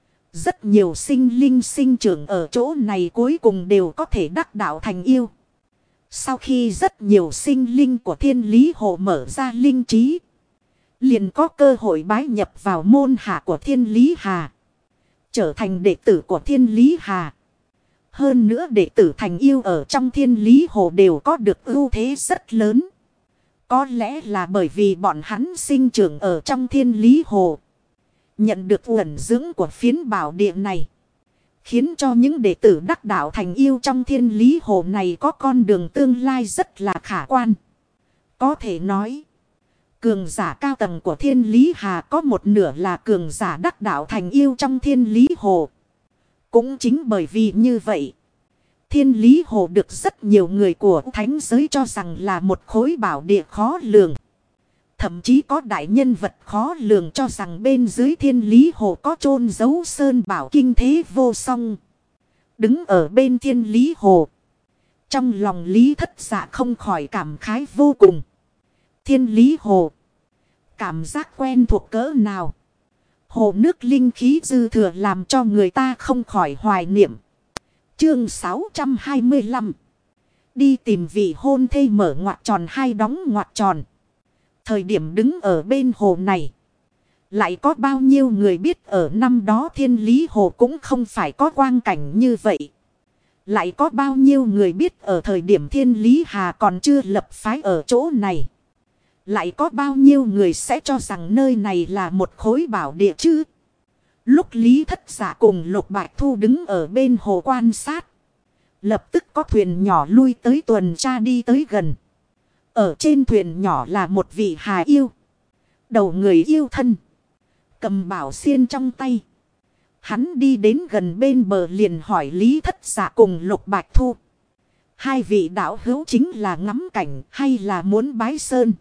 Rất nhiều sinh linh sinh trưởng ở chỗ này cuối cùng đều có thể đắc đạo thành yêu. Sau khi rất nhiều sinh linh của thiên lý hồ mở ra linh trí. Liền có cơ hội bái nhập vào môn hạ của thiên lý hà. Trở thành đệ tử của thiên lý hà. Hơn nữa đệ tử thành yêu ở trong thiên lý hồ đều có được ưu thế rất lớn. Có lẽ là bởi vì bọn hắn sinh trưởng ở trong thiên lý hồ. Nhận được ẩn dưỡng của phiến bảo địa này. Khiến cho những đệ tử đắc đạo thành yêu trong thiên lý hồ này có con đường tương lai rất là khả quan. Có thể nói. Cường giả cao tầng của thiên lý hà có một nửa là cường giả đắc đạo thành yêu trong thiên lý hồ. Cũng chính bởi vì như vậy. Thiên lý hồ được rất nhiều người của thánh giới cho rằng là một khối bảo địa khó lường. Thậm chí có đại nhân vật khó lường cho rằng bên dưới thiên lý hồ có chôn giấu sơn bảo kinh thế vô song. đứng ở bên Thiên Lý Hồ. Trong lòng Lý Thất Dạ không khỏi cảm khái vô cùng. Thiên Lý Hồ. Cảm giác quen thuộc cỡ nào. Hồ nước linh khí dư thừa làm cho người ta không khỏi hoài niệm. Chương 625. Đi tìm vị hôn thê mở ngoặc tròn hai đóng ngoặc tròn. Thời điểm đứng ở bên hồ này. Lại có bao nhiêu người biết ở năm đó Thiên Lý Hồ cũng không phải có quang cảnh như vậy. Lại có bao nhiêu người biết ở thời điểm Thiên Lý Hà còn chưa lập phái ở chỗ này. Lại có bao nhiêu người sẽ cho rằng nơi này là một khối bảo địa chứ. Lúc Lý Thất Dạ cùng Lục Bạch Thu đứng ở bên hồ quan sát. Lập tức có thuyền nhỏ lui tới tuần tra đi tới gần. Ở trên thuyền nhỏ là một vị hà yêu. Đầu người yêu thân. Cầm bảo xiên trong tay. Hắn đi đến gần bên bờ liền hỏi Lý Thất Dạ cùng Lục Bạch Thu. Hai vị đạo hữu chính là ngắm cảnh hay là muốn bái sơn?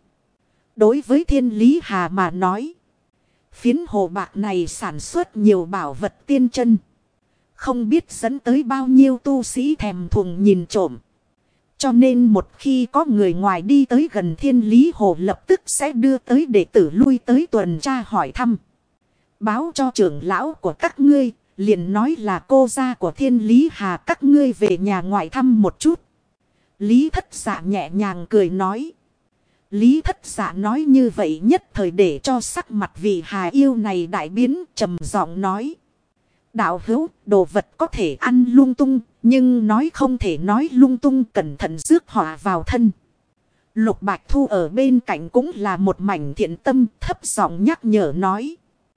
Đối với Thiên Lý Hà mà nói. Phiến hồ bạc này sản xuất nhiều bảo vật tiên chân. Không biết dẫn tới bao nhiêu tu sĩ thèm thuồng nhìn trộm. Cho nên một khi có người ngoài đi tới gần Thiên Lý Hồ lập tức sẽ đưa tới đệ tử lui tới tuần tra hỏi thăm. Báo cho trưởng lão của các ngươi, liền nói là cô gia của Thiên Lý Hà các ngươi về nhà ngoại thăm một chút. Lý Thất Dạ nhẹ nhàng cười nói. Lý Thất Dạ nói như vậy nhất thời để cho sắc mặt vị hà yêu này đại biến, trầm giọng nói. Đạo hữu, đồ vật có thể ăn lung tung, nhưng nói không thể nói lung tung, cẩn thận rước họa vào thân. Lục Bạch Thu ở bên cạnh cũng là một mảnh thiện tâm, thấp giọng nhắc nhở nói.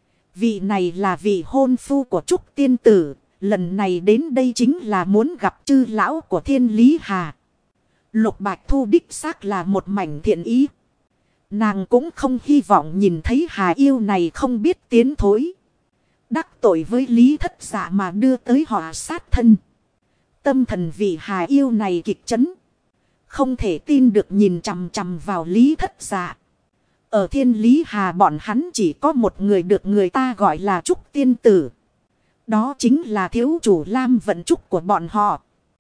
Vị này là vị hôn phu của Trúc Tiên Tử, lần này đến đây chính là muốn gặp chư lão của Thiên Lý Hà. Lục Bạch Thu đích xác là một mảnh thiện ý. Nàng cũng không hy vọng nhìn thấy hà yêu này không biết tiến thối. Đắc tội với Lý Thất Dạ mà đưa tới họ sát thân. Tâm thần vị hà yêu này kịch chấn. Không thể tin được nhìn chằm chằm vào Lý Thất Dạ. Ở Thiên Lý Hà bọn hắn chỉ có một người được người ta gọi là Trúc Tiên Tử. Đó chính là thiếu chủ Lam Vận Trúc của bọn họ.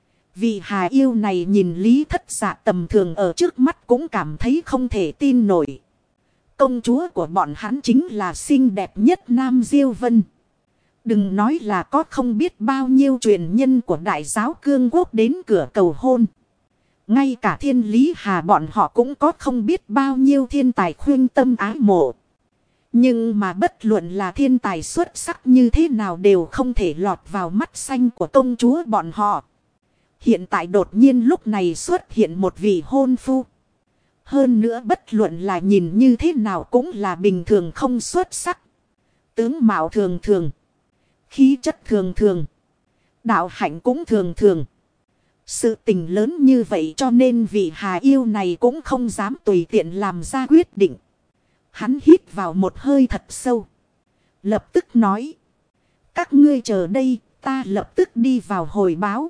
Vị hà yêu này nhìn Lý Thất Dạ tầm thường ở trước mắt cũng cảm thấy không thể tin nổi. Công chúa của bọn hắn chính là xinh đẹp nhất Nam Diêu Vân. Đừng nói là có không biết bao nhiêu truyền nhân của đại giáo cương quốc đến cửa cầu hôn. Ngay cả Thiên Lý Hà bọn họ cũng có không biết bao nhiêu thiên tài khuyên tâm ái mộ. Nhưng mà bất luận là thiên tài xuất sắc như thế nào đều không thể lọt vào mắt xanh của công chúa bọn họ. Hiện tại đột nhiên lúc này xuất hiện một vị hôn phu. Hơn nữa bất luận là nhìn như thế nào cũng là bình thường không xuất sắc. Tướng mạo thường thường. Khí chất thường thường. Đạo hạnh cũng thường thường. Sự tình lớn như vậy cho nên vị hà yêu này cũng không dám tùy tiện làm ra quyết định. Hắn hít vào một hơi thật sâu. Lập tức nói. Các ngươi chờ đây, ta lập tức đi vào hồi báo.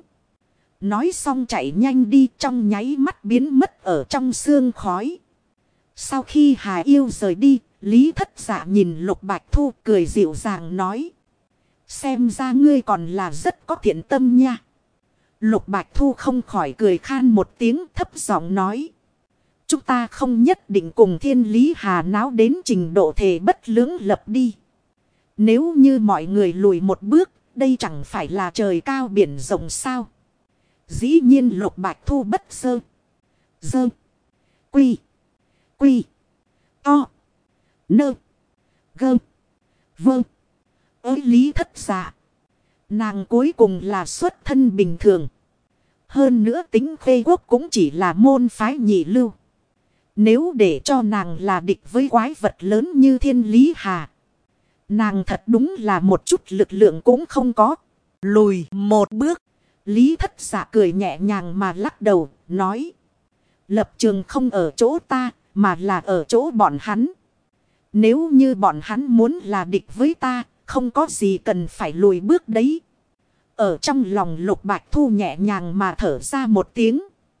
Nói xong chạy nhanh đi trong nháy mắt biến mất ở trong sương khói. Sau khi hà yêu rời đi, Lý Thất Dạ nhìn Lục Bạch Thu cười dịu dàng nói. Xem ra ngươi còn là rất có thiện tâm nha. Lục Bạch Thu không khỏi cười khan một tiếng thấp giọng nói. Chúng ta không nhất định cùng Thiên Lý Hà náo đến trình độ thề bất lưỡng lập đi. Nếu như mọi người lùi một bước, đây chẳng phải là trời cao biển rộng sao. Dĩ nhiên Lục Bạch Thu bất sơ. Dơ. Quy. Quy. To. Nơ. Gơ. Vơ. Ơi Lý Thất Dạ. Nàng cuối cùng là xuất thân bình thường. Hơn nữa tính Khê Quốc cũng chỉ là môn phái nhị lưu. Nếu để cho nàng là địch với quái vật lớn như Thiên Lý Hà. Nàng thật đúng là một chút lực lượng cũng không có. Lùi một bước. Lý Thất Dạ cười nhẹ nhàng mà lắc đầu, nói. Lập trường không ở chỗ ta, mà là ở chỗ bọn hắn. Nếu như bọn hắn muốn là địch với ta, không có gì cần phải lùi bước đấy. Ở trong lòng Lục Bạch Thu nhẹ nhàng mà thở ra một tiếng.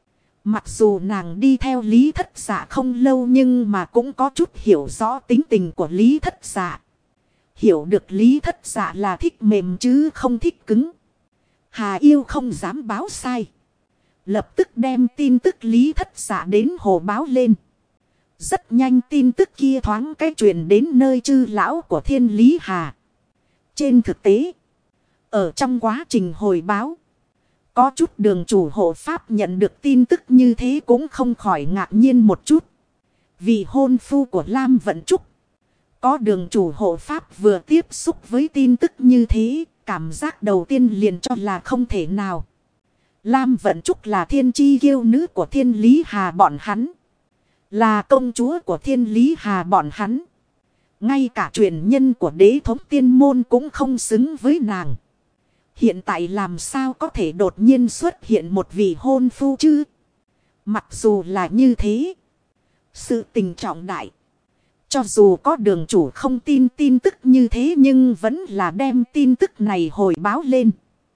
Mặc dù nàng đi theo Lý Thất Dạ không lâu nhưng mà cũng có chút hiểu rõ tính tình của Lý Thất Dạ. Hiểu được Lý Thất Dạ là thích mềm chứ không thích cứng. Hà Yêu không dám báo sai. Lập tức đem tin tức Lý Thất Dạ đến hồ báo lên. Rất nhanh tin tức kia thoáng cái truyền đến nơi chư lão của Thiên Lý Hà. Trên thực tế, ở trong quá trình hồi báo, có chút đường chủ hộ pháp nhận được tin tức như thế cũng không khỏi ngạc nhiên một chút. Vì hôn phu của Lam Vận Trúc, có đường chủ hộ pháp vừa tiếp xúc với tin tức như thế, cảm giác đầu tiên liền cho là không thể nào. Lam Vận Trúc là thiên chi kiêu nữ của Thiên Lý Hà bọn hắn. Là công chúa của Thiên Lý Hà bọn hắn. Ngay cả truyền nhân của đế thống tiên môn cũng không xứng với nàng. Hiện tại làm sao có thể đột nhiên xuất hiện một vị hôn phu chứ? Mặc dù là như thế, sự tình trọng đại. Cho dù có đường chủ không tin tin tức như thế nhưng vẫn là đem tin tức này hồi báo lên.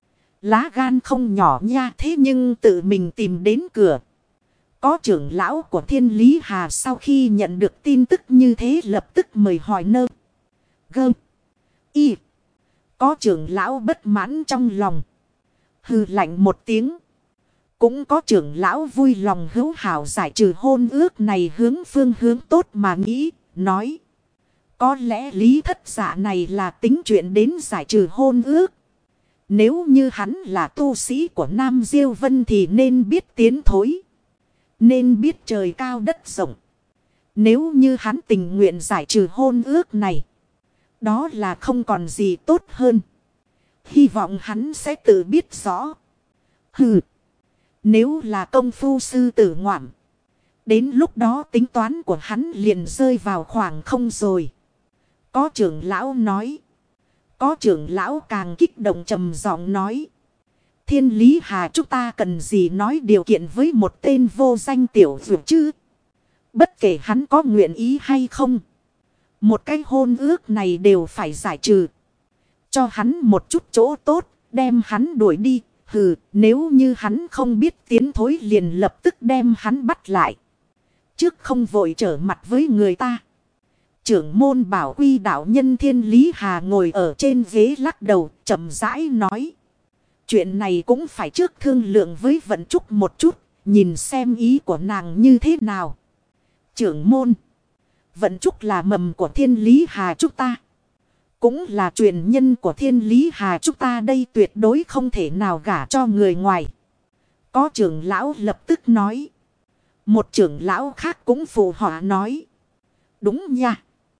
Lá gan không nhỏ nha, thế nhưng tự mình tìm đến cửa. Có trưởng lão của Thiên Lý Hà sau khi nhận được tin tức như thế lập tức mời hỏi nơ. Gơ. Y. Có trưởng lão bất mãn trong lòng. Hừ lạnh một tiếng. Cũng có trưởng lão vui lòng hữu hảo giải trừ hôn ước này hướng phương hướng tốt mà nghĩ, nói. Có lẽ Lý Thất Dạ này là tính chuyện đến giải trừ hôn ước. Nếu như hắn là tu sĩ của Nam Diêu Vân thì nên biết tiến thối. Nên biết trời cao đất rộng. Nếu như hắn tình nguyện giải trừ hôn ước này, đó là không còn gì tốt hơn. Hy vọng hắn sẽ tự biết rõ. Hừ. Nếu là công phu sư tử ngoạm, đến lúc đó tính toán của hắn liền rơi vào khoảng không rồi. Có trưởng lão nói. Có trưởng lão càng kích động trầm giọng nói. Thiên Lý Hà chúng ta cần gì nói điều kiện với một tên vô danh tiểu dược chứ? Bất kể hắn có nguyện ý hay không, một cái hôn ước này đều phải giải trừ. Cho hắn một chút chỗ tốt, đem hắn đuổi đi. Hừ, nếu như hắn không biết tiến thối liền lập tức đem hắn bắt lại. Trước không vội trở mặt với người ta. Trưởng môn Bảo Quy đạo nhân Thiên Lý Hà ngồi ở trên ghế lắc đầu, chậm rãi nói. Chuyện này cũng phải trước thương lượng với Vận Trúc một chút, nhìn xem ý của nàng như thế nào. Trưởng môn, Vận Trúc là mầm của Thiên Lý Hà chúng ta. Cũng là truyền nhân của Thiên Lý Hà chúng ta đây, tuyệt đối không thể nào gả cho người ngoài. Có trưởng lão lập tức nói. Một trưởng lão khác cũng phụ họa nói. Đúng nha.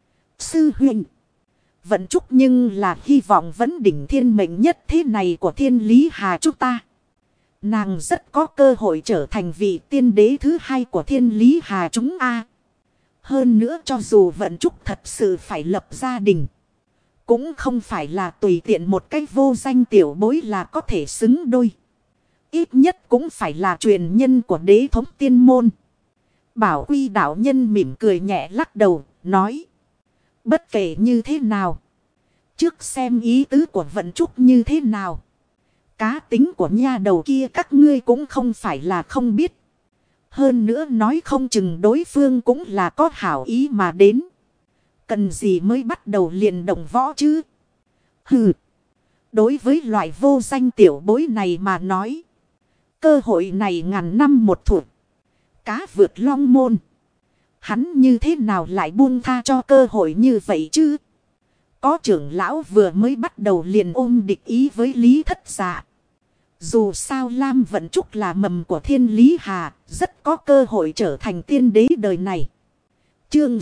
Sư huynh, Vận Trúc nhưng là hy vọng vấn đỉnh thiên mệnh nhất thế này của Thiên Lý Hà chúng ta. Nàng rất có cơ hội trở thành vị tiên đế thứ hai của Thiên Lý Hà chúng a. Hơn nữa cho dù Vận Trúc thật sự phải lập gia đình, cũng không phải là tùy tiện một cách vô danh tiểu bối là có thể xứng đôi. Ít nhất cũng phải là truyền nhân của đế thống tiên môn. Bảo Quy đạo nhân mỉm cười nhẹ lắc đầu, nói. Bất kể như thế nào, trước xem ý tứ của Vận Trúc như thế nào. Cá tính của nha đầu kia các ngươi cũng không phải là không biết. Hơn nữa nói không chừng đối phương cũng là có hảo ý mà đến. Cần gì mới bắt đầu liền động võ chứ? Hừ. Đối với loại vô danh tiểu bối này mà nói, cơ hội này ngàn năm một thủa. Cá vượt long môn. Hắn như thế nào lại buông tha cho cơ hội như vậy chứ? Có trưởng lão vừa mới bắt đầu liền ôm địch ý với Lý Thất Dạ. Dù sao Lam Vận Trúc là mầm của Thiên Lý Hà, rất có cơ hội trở thành tiên đế đời này. Chương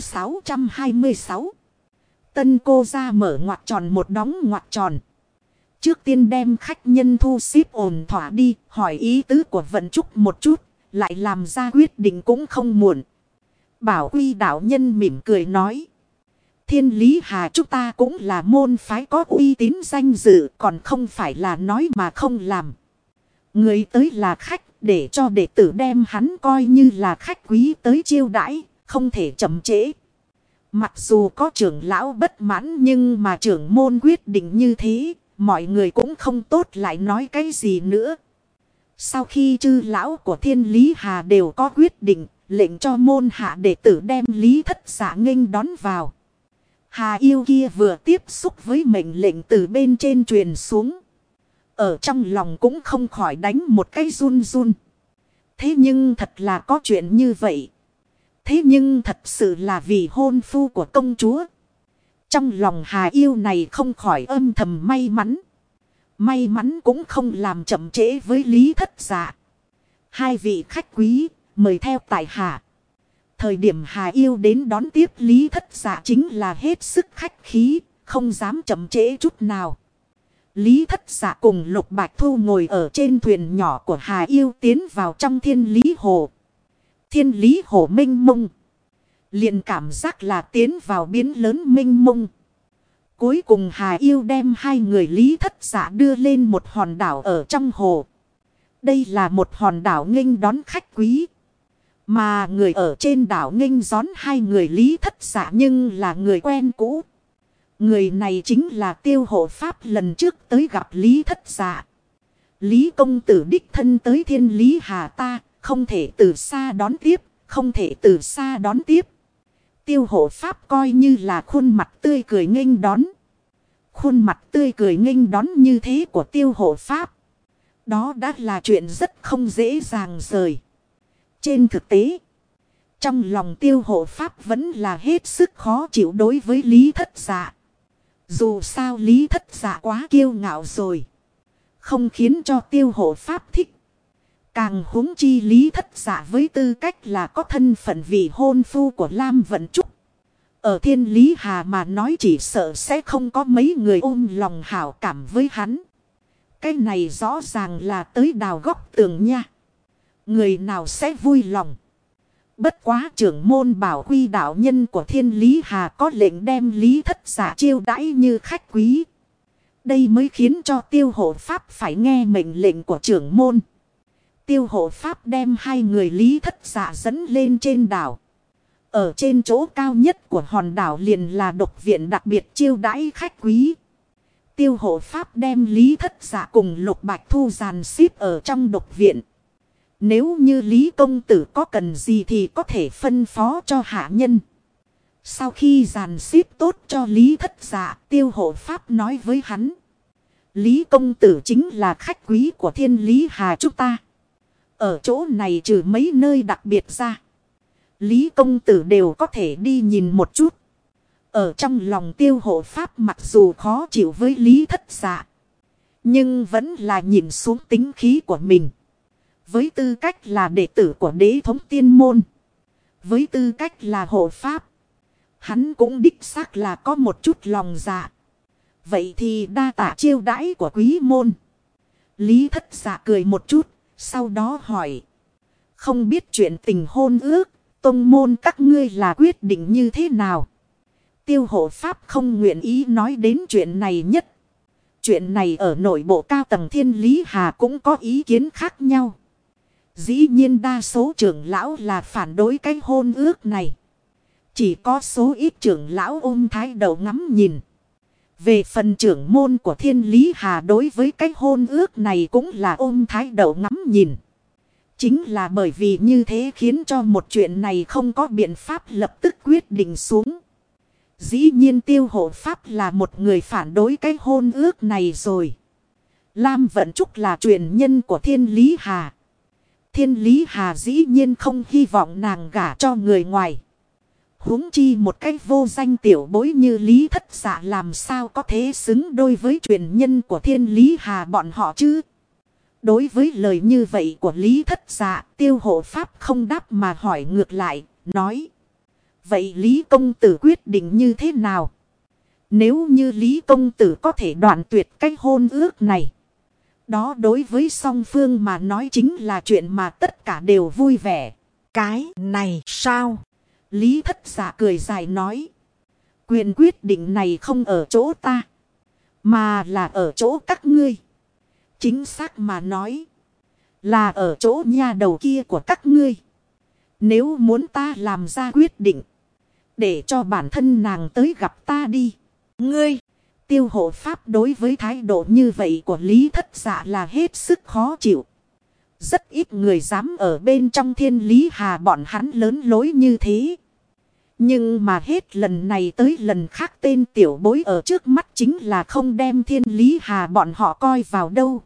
626. Tân cô ra mở ngoặc tròn một đóng ngoặc tròn. Trước tiên đem khách nhân thu xếp ổn thỏa đi, hỏi ý tứ của Vận Trúc một chút, lại làm ra quyết định cũng không muộn. Bảo Quy đạo nhân mỉm cười nói. Thiên Lý Hà chúng ta cũng là môn phái có uy tín danh dự, còn không phải là nói mà không làm. Người tới là khách, để cho đệ tử đem hắn coi như là khách quý tới chiêu đãi, không thể chậm trễ. Mặc dù có trưởng lão bất mãn nhưng mà trưởng môn quyết định như thế, mọi người cũng không tốt lại nói cái gì nữa. Sau khi chư lão của Thiên Lý Hà đều có quyết định, lệnh cho môn hạ đệ tử đem Lý Thất Dạ nghênh đón vào. Hà Yêu kia vừa tiếp xúc với mệnh lệnh từ bên trên truyền xuống. Ở trong lòng cũng không khỏi đánh một cái run run. Thế nhưng thật là có chuyện như vậy. Thế nhưng thật sự là vì hôn phu của công chúa. Trong lòng Hà Yêu này không khỏi âm thầm may mắn. May mắn cũng không làm chậm trễ với Lý Thất Dạ. Hai vị khách quý mời theo tại hạ. Thời điểm Hà Yêu đến đón tiếp Lý Thất Dạ chính là hết sức khách khí, không dám chậm trễ chút nào. Lý Thất Dạ cùng Lục Bạch Thu ngồi ở trên thuyền nhỏ của Hà Yêu tiến vào trong Thiên Lý Hồ. Thiên Lý Hồ mênh mông. Liền cảm giác là tiến vào biển lớn mênh mông. Cuối cùng Hà Yêu đem hai người Lý Thất Dạ đưa lên một hòn đảo ở trong hồ. Đây là một hòn đảo nghênh đón khách quý. Mà người ở trên đảo nghênh đón hai người Lý Thất Dạ nhưng là người quen cũ. Người này chính là Tiêu Hộ Pháp lần trước tới gặp Lý Thất Dạ. Lý công tử đích thân tới Thiên Lý Hà ta, không thể từ xa đón tiếp, không thể từ xa đón tiếp. Tiêu Hộ Pháp coi như là khuôn mặt tươi cười nghênh đón. Khuôn mặt tươi cười nghênh đón như thế của Tiêu Hộ Pháp. Đó đã là chuyện rất không dễ dàng rời. Trên thực tế, trong lòng Tiêu Hộ Pháp vẫn là hết sức khó chịu đối với Lý Thất Dạ. Dù sao Lý Thất Dạ quá kiêu ngạo rồi. Không khiến cho Tiêu Hộ Pháp thích. Càng huống chi Lý Thất Dạ với tư cách là có thân phận vị hôn phu của Lam Vận Trúc. Ở Thiên Lý Hà mà nói chỉ sợ sẽ không có mấy người ôm lòng hảo cảm với hắn. Cái này rõ ràng là tới đào góc tường nha. Người nào sẽ vui lòng. Bất quá trưởng môn Bảo Huy đạo nhân của Thiên Lý Hà có lệnh đem Lý Thất Dạ chiêu đãi như khách quý. Đây mới khiến cho Tiêu Hộ Pháp phải nghe mệnh lệnh của trưởng môn. Tiêu Hộ Pháp đem hai người Lý Thất Dạ dẫn lên trên đảo. Ở trên chỗ cao nhất của hòn đảo liền là độc viện đặc biệt chiêu đãi khách quý. Tiêu Hộ Pháp đem Lý Thất Dạ cùng Lục Bạch Thu dàn xếp ở trong độc viện. Nếu như Lý công tử có cần gì thì có thể phân phó cho hạ nhân. Sau khi dàn xếp tốt cho Lý Thất Dạ, Tiêu Hộ Pháp nói với hắn. Lý công tử chính là khách quý của Thiên Lý Hà chúng ta. Ở chỗ này trừ mấy nơi đặc biệt ra, Lý công tử đều có thể đi nhìn một chút. Ở trong lòng Tiêu Hộ Pháp mặc dù khó chịu với Lý Thất Dạ, nhưng vẫn là nhìn xuống tính khí của mình. Với tư cách là đệ tử của Đế thống tiên môn, với tư cách là hộ pháp, hắn cũng đích xác là có một chút lòng dạ. Vậy thì đa tạ chiêu đãi của quý môn. Lý Thất Dạ cười một chút, sau đó hỏi. Không biết chuyện tình hôn ước, tông môn các ngươi là quyết định như thế nào? Tiêu Hộ Pháp không nguyện ý nói đến chuyện này nhất. Chuyện này ở nội bộ cao tầng Thiên Lý Hà cũng có ý kiến khác nhau. Dĩ nhiên đa số trưởng lão là phản đối cái hôn ước này. Chỉ có số ít trưởng lão ôm thái độ ngắm nhìn. Về phần trưởng môn của Thiên Lý Hà đối với cái hôn ước này cũng là ôm thái độ ngắm nhìn. Chính là bởi vì như thế khiến cho một chuyện này không có biện pháp lập tức quyết định xuống. Dĩ nhiên Tiêu Hộ Pháp là một người phản đối cái hôn ước này rồi. Lam Vận Trúc là truyền nhân của Thiên Lý Hà. Thiên Lý Hà dĩ nhiên không hy vọng nàng gả cho người ngoài. Huống chi một cái vô danh tiểu bối như Lý Thất Dạ làm sao có thể xứng đôi với truyền nhân của Thiên Lý Hà bọn họ chứ. Đối với lời như vậy của Lý Thất Dạ, Tiêu Hộ Pháp không đáp mà hỏi ngược lại, nói. Vậy Lý công tử quyết định như thế nào? Nếu như Lý công tử có thể đoạn tuyệt cái hôn ước này, đó đối với song phương mà nói chính là chuyện mà tất cả đều vui vẻ. Cái này sao? Lý Thất Dạ cười dài nói. Quyền quyết định này không ở chỗ ta, mà là ở chỗ các ngươi. Chính xác mà nói, là ở chỗ nha đầu kia của các ngươi. Nếu muốn ta làm ra quyết định, để cho bản thân nàng tới gặp ta đi. Ngươi! Tiêu Hộ Pháp đối với thái độ như vậy của Lý Thất Dạ là hết sức khó chịu. Rất ít người dám ở bên trong Thiên Lý Hà bọn hắn lớn lối như thế. Nhưng mà hết lần này tới lần khác tên tiểu bối ở trước mắt chính là không đem Thiên Lý Hà bọn họ coi vào đâu.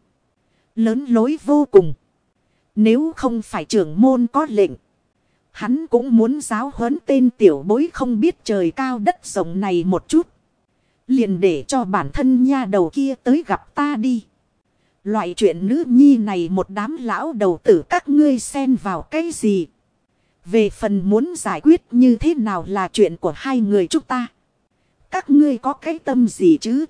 Lớn lối vô cùng. Nếu không phải trưởng môn có lệnh, hắn cũng muốn giáo huấn tên tiểu bối không biết trời cao đất rộng này một chút. Liền để cho bản thân nha đầu kia tới gặp ta đi. Loại chuyện nữ nhi này một đám lão đầu tử các ngươi xen vào cái gì? Về phần muốn giải quyết như thế nào là chuyện của hai người chúng ta. Các ngươi có cái tâm gì chứ?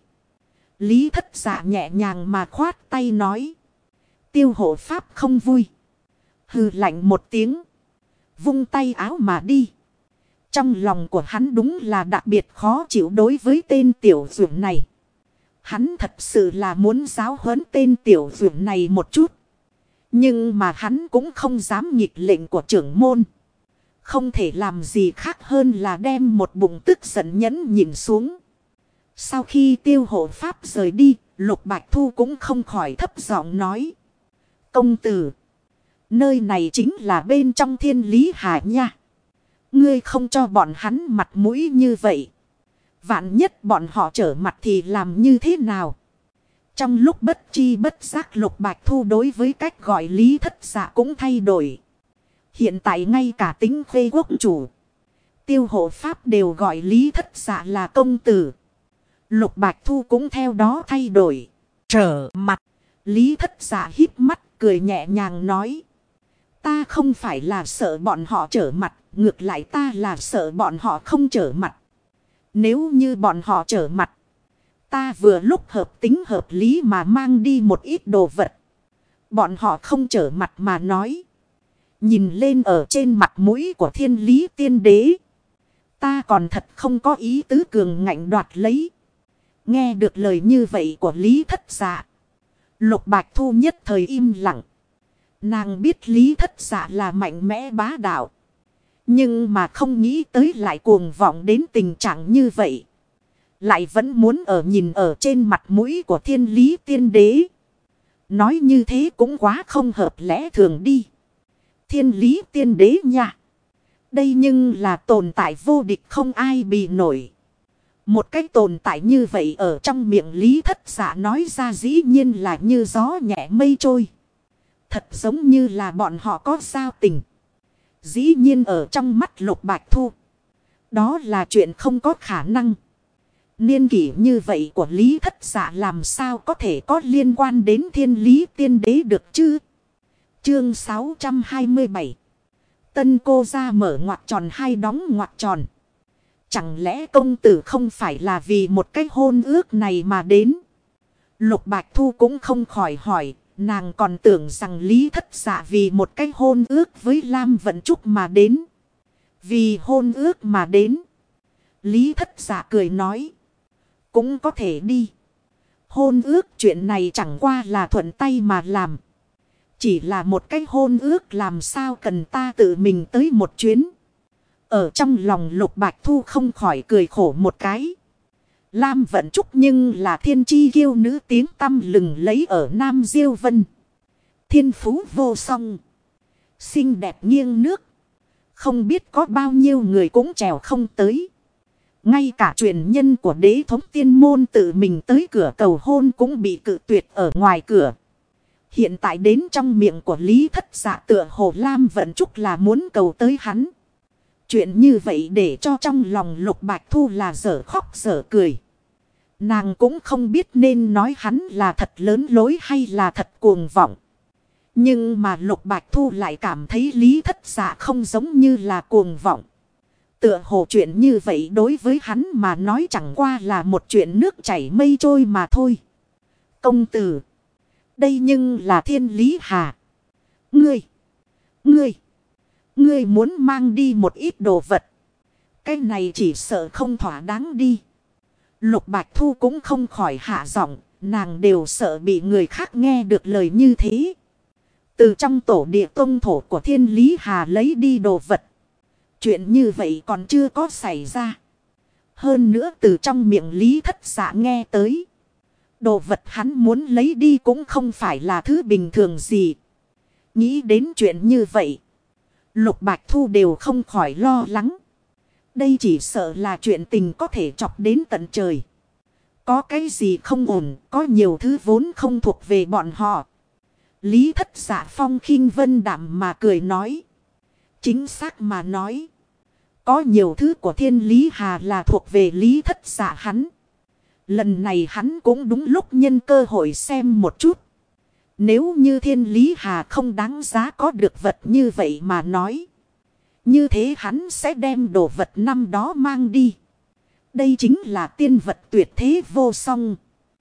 Lý Thất Dạ nhẹ nhàng mà khoát tay nói. Tiêu hộ pháp không vui. Hừ lạnh một tiếng. Vung tay áo mà đi. Trong lòng của hắn đúng là đặc biệt khó chịu đối với tên tiểu dưỡng này. Hắn thật sự là muốn giáo huấn tên tiểu dưỡng này một chút. Nhưng mà hắn cũng không dám nghịch lệnh của trưởng môn. Không thể làm gì khác hơn là đem một bụng tức giận nhẫn nhìn xuống. Sau khi tiêu hộ pháp rời đi, Lục Bạch Thu cũng không khỏi thấp giọng nói. Công tử, nơi này chính là bên trong Thiên Lý Hà nha. Ngươi không cho bọn hắn mặt mũi như vậy. Vạn nhất bọn họ trở mặt thì làm như thế nào? Trong lúc bất chi bất giác Lục Bạch Thu đối với cách gọi Lý Thất Dạ cũng thay đổi. Hiện tại ngay cả tính khuê quốc chủ, tiêu hộ pháp đều gọi Lý Thất Dạ là công tử. Lục Bạch Thu cũng theo đó thay đổi. Trở mặt. Lý Thất Dạ híp mắt cười nhẹ nhàng nói. Ta không phải là sợ bọn họ trở mặt. Ngược lại ta là sợ bọn họ không trở mặt. Nếu như bọn họ trở mặt, ta vừa lúc hợp tính hợp lý mà mang đi một ít đồ vật. Bọn họ không trở mặt mà nói. Nhìn lên ở trên mặt mũi của Thiên Lý Tiên Đế, ta còn thật không có ý tứ cường ngạnh đoạt lấy. Nghe được lời như vậy của Lý Thất Dạ, Lục Bạch Thu nhất thời im lặng. Nàng biết Lý Thất Dạ là mạnh mẽ bá đạo, nhưng mà không nghĩ tới lại cuồng vọng đến tình trạng như vậy. Lại vẫn muốn nhìn ở trên mặt mũi của Thiên Lý Tiên Đế. Nói như thế cũng quá không hợp lẽ thường đi. Thiên Lý Tiên Đế nha. Đây nhưng là tồn tại vô địch không ai bì nổi. Một cái tồn tại như vậy ở trong miệng Lý Thất Dạ nói ra dĩ nhiên là như gió nhẹ mây trôi. Thật giống như là bọn họ có giao tình. Dĩ nhiên ở trong mắt Lục Bạch Thu, đó là chuyện không có khả năng. Niên kỷ như vậy của Lý Thất Dạ làm sao có thể có liên quan đến Thiên Lý Tiên Đế được chứ? Chương 627. Tân cô ra mở ngoặc tròn hay đóng ngoặc tròn. Chẳng lẽ công tử không phải là vì một cái hôn ước này mà đến? Lục Bạch Thu cũng không khỏi hỏi. Nàng còn tưởng rằng Lý Thất Dạ vì một cái hôn ước với Lam Vận Trúc mà đến. Vì hôn ước mà đến. Lý Thất Dạ cười nói. Cũng có thể đi. Hôn ước chuyện này chẳng qua là thuận tay mà làm. Chỉ là một cái hôn ước làm sao cần ta tự mình tới một chuyến. Ở trong lòng Lục Bạch Thu không khỏi cười khổ một cái. Lam Vận Trúc nhưng là thiên chi kiêu nữ tiếng tăm lừng lấy ở Nam Diêu Vân. Thiên phú vô song. Xinh đẹp nghiêng nước. Không biết có bao nhiêu người cũng trèo không tới. Ngay cả truyền nhân của đế thống tiên môn tự mình tới cửa cầu hôn cũng bị cự tuyệt ở ngoài cửa. Hiện tại đến trong miệng của Lý Thất Dạ tựa hồ Lam Vận Trúc là muốn cầu tới hắn. Chuyện như vậy để cho trong lòng Lục Bạch Thu là dở khóc dở cười. Nàng cũng không biết nên nói hắn là thật lớn lối hay là thật cuồng vọng. Nhưng mà Lục Bạch Thu lại cảm thấy Lý Thất Dạ không giống như là cuồng vọng. Tựa hồ chuyện như vậy đối với hắn mà nói chẳng qua là một chuyện nước chảy mây trôi mà thôi. Công tử, đây nhưng là Thiên Lý Hà. Ngươi muốn mang đi một ít đồ vật. Cái này chỉ sợ không thỏa đáng đi. Lục Bạch Thu cũng không khỏi hạ giọng, nàng đều sợ bị người khác nghe được lời như thế. Từ trong tổ địa tông thổ của Thiên Lý Hà lấy đi đồ vật. Chuyện như vậy còn chưa có xảy ra. Hơn nữa từ trong miệng Lý Thất Dạ nghe tới. Đồ vật hắn muốn lấy đi cũng không phải là thứ bình thường gì. Nghĩ đến chuyện như vậy, Lục Bạch Thu đều không khỏi lo lắng. Đây chỉ sợ là chuyện tình có thể chọc đến tận trời. Có cái gì không ổn, có nhiều thứ vốn không thuộc về bọn họ. Lý Thất Dạ phong khinh vân đạm mà cười nói. Chính xác mà nói. Có nhiều thứ của Thiên Lý Hà là thuộc về Lý Thất Dạ hắn. Lần này hắn cũng đúng lúc nhân cơ hội xem một chút. Nếu như Thiên Lý Hà không đáng giá có được vật như vậy mà nói. Như thế hắn sẽ đem đồ vật năm đó mang đi. Đây chính là tiên vật tuyệt thế vô song.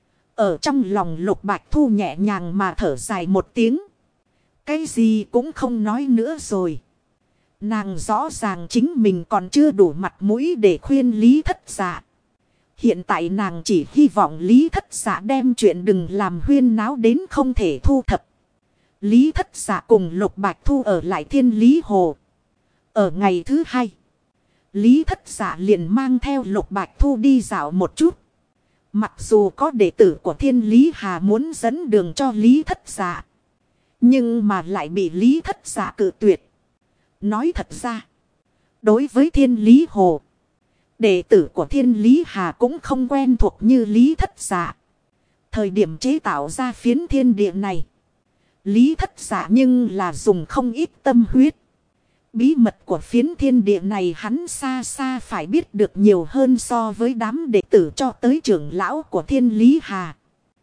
Ở trong lòng Lục Bạch Thu nhẹ nhàng mà thở dài một tiếng. Cái gì cũng không nói nữa rồi. Nàng rõ ràng chính mình còn chưa đủ mặt mũi để khuyên Lý Thất Dạ. Hiện tại nàng chỉ hy vọng Lý Thất Dạ đem chuyện đừng làm huyên náo đến không thể thu thập. Lý Thất Dạ cùng Lục Bạch Thu ở lại Thiên Lý Hồ. Ở ngày thứ hai, Lý Thất Dạ liền mang theo Lục Bạch Thu đi dạo một chút. Mặc dù có đệ tử của Thiên Lý Hà muốn dẫn đường cho Lý Thất Dạ, nhưng mà lại bị Lý Thất Dạ cự tuyệt. Nói thật ra, đối với Thiên Lý Hồ, đệ tử của Thiên Lý Hà cũng không quen thuộc như Lý Thất Dạ. Thời điểm chế tạo ra phiến thiên địa này, Lý Thất Dạ nhưng là dùng không ít tâm huyết. Bí mật của phiến thiên địa này hắn xa xa phải biết được nhiều hơn so với đám đệ tử cho tới trưởng lão của Thiên Lý Hà.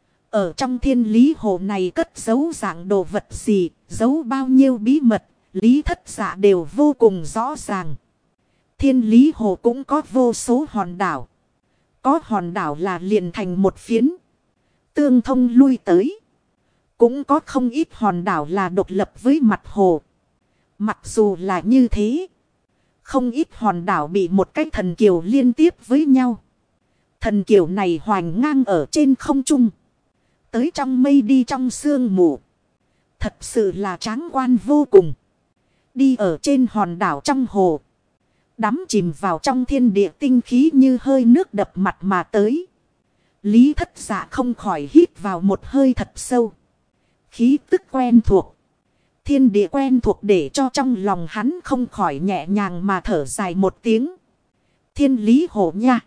Ở trong Thiên Lý Hồ này cất giấu dạng đồ vật gì, giấu bao nhiêu bí mật, Lý Thất Dạ đều vô cùng rõ ràng. Thiên Lý Hồ cũng có vô số hòn đảo. Có hòn đảo là liền thành một phiến, tương thông lui tới. Cũng có không ít hòn đảo là độc lập với mặt hồ. Mặc dù là như thế, không ít hòn đảo bị một cái thần kiều liên tiếp với nhau. Thần kiều này hoành ngang ở trên không trung, tới trong mây đi trong sương mù. Thật sự là tráng quan vô cùng. Đi ở trên hòn đảo trong hồ, đắm chìm vào trong thiên địa tinh khí như hơi nước đập mặt mà tới. Lý Thất Dạ không khỏi hít vào một hơi thật sâu. Khí tức quen thuộc, thiên địa quen thuộc để cho trong lòng hắn không khỏi nhẹ nhàng mà thở dài một tiếng. Thiên Lý Hồ nha.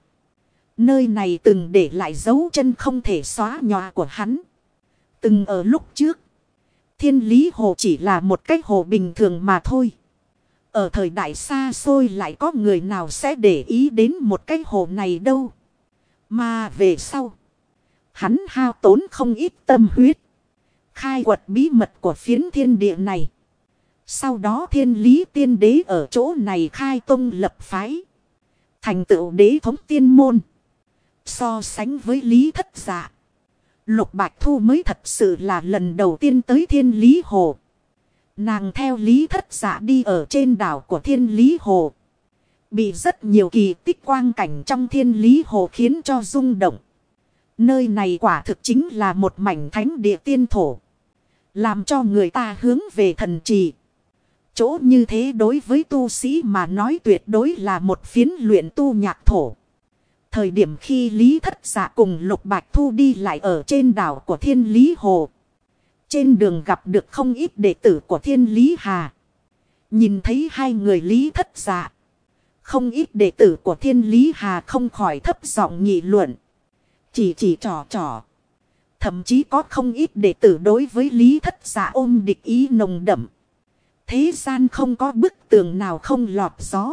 Nơi này từng để lại dấu chân không thể xóa nhòa của hắn. Từng ở lúc trước, Thiên Lý Hồ chỉ là một cái hồ bình thường mà thôi. Ở thời đại xa xôi lại có người nào sẽ để ý đến một cái hồ này đâu. Mà về sau, hắn hao tốn không ít tâm huyết, khai quật bí mật của phiến thiên địa này. Sau đó Thiên Lý Tiên Đế ở chỗ này khai tông lập phái, thành tựu đế thống tiên môn. So sánh với Lý Thất Dạ, Lục Bạch Thu mới thật sự là lần đầu tiên tới Thiên Lý Hồ. Nàng theo Lý Thất Dạ đi ở trên đảo của Thiên Lý Hồ, bị rất nhiều kỳ tích quang cảnh trong Thiên Lý Hồ khiến cho rung động. Nơi này quả thực chính là một mảnh thánh địa tiên thổ, làm cho người ta hướng về thần trì. Chỗ như thế đối với tu sĩ mà nói tuyệt đối là một phiến luyện tu nhạc thổ. Thời điểm khi Lý Thất Dạ cùng Lục Bạch Thu đi lại ở trên đảo của Thiên Lý Hồ, trên đường gặp được không ít đệ tử của Thiên Lý Hà. Nhìn thấy hai người Lý Thất Dạ, không ít đệ tử của Thiên Lý Hà không khỏi thấp giọng nghị luận, chỉ trò. Thậm chí có không ít đệ tử đối với Lý Thất Dạ ôm địch ý nồng đậm. Thế gian không có bức tường nào không lọt gió.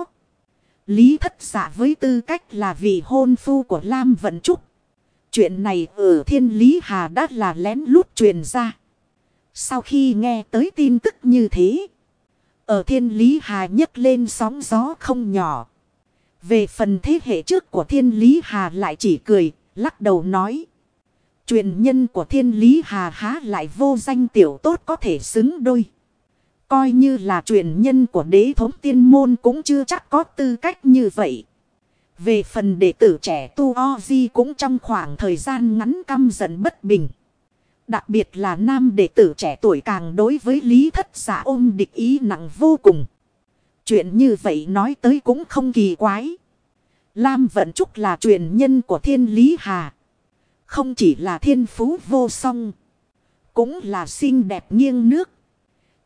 Lý Thất Dạ với tư cách là vị hôn phu của Lam Vận Trúc, chuyện này ở Thiên Lý Hà đã là lén lút truyền ra. Sau khi nghe tới tin tức như thế, ở Thiên Lý Hà nhấc lên sóng gió không nhỏ. Về phần thế hệ trước của Thiên Lý Hà lại chỉ cười, lắc đầu nói. Truyền nhân của Thiên Lý Hà há lại vô danh tiểu tốt có thể xứng đôi. Coi như là truyền nhân của đế thống tiên môn cũng chưa chắc có tư cách như vậy. Về phần đệ tử trẻ Tu O Di cũng trong khoảng thời gian ngắn căm giận bất bình. Đặc biệt là nam đệ tử trẻ tuổi càng đối với Lý Thất Dạ ôm địch ý nặng vô cùng. Chuyện như vậy nói tới cũng không kỳ quái. Lam Vận Trúc là truyền nhân của Thiên Lý Hà. Không chỉ là thiên phú vô song, cũng là xinh đẹp nghiêng nước.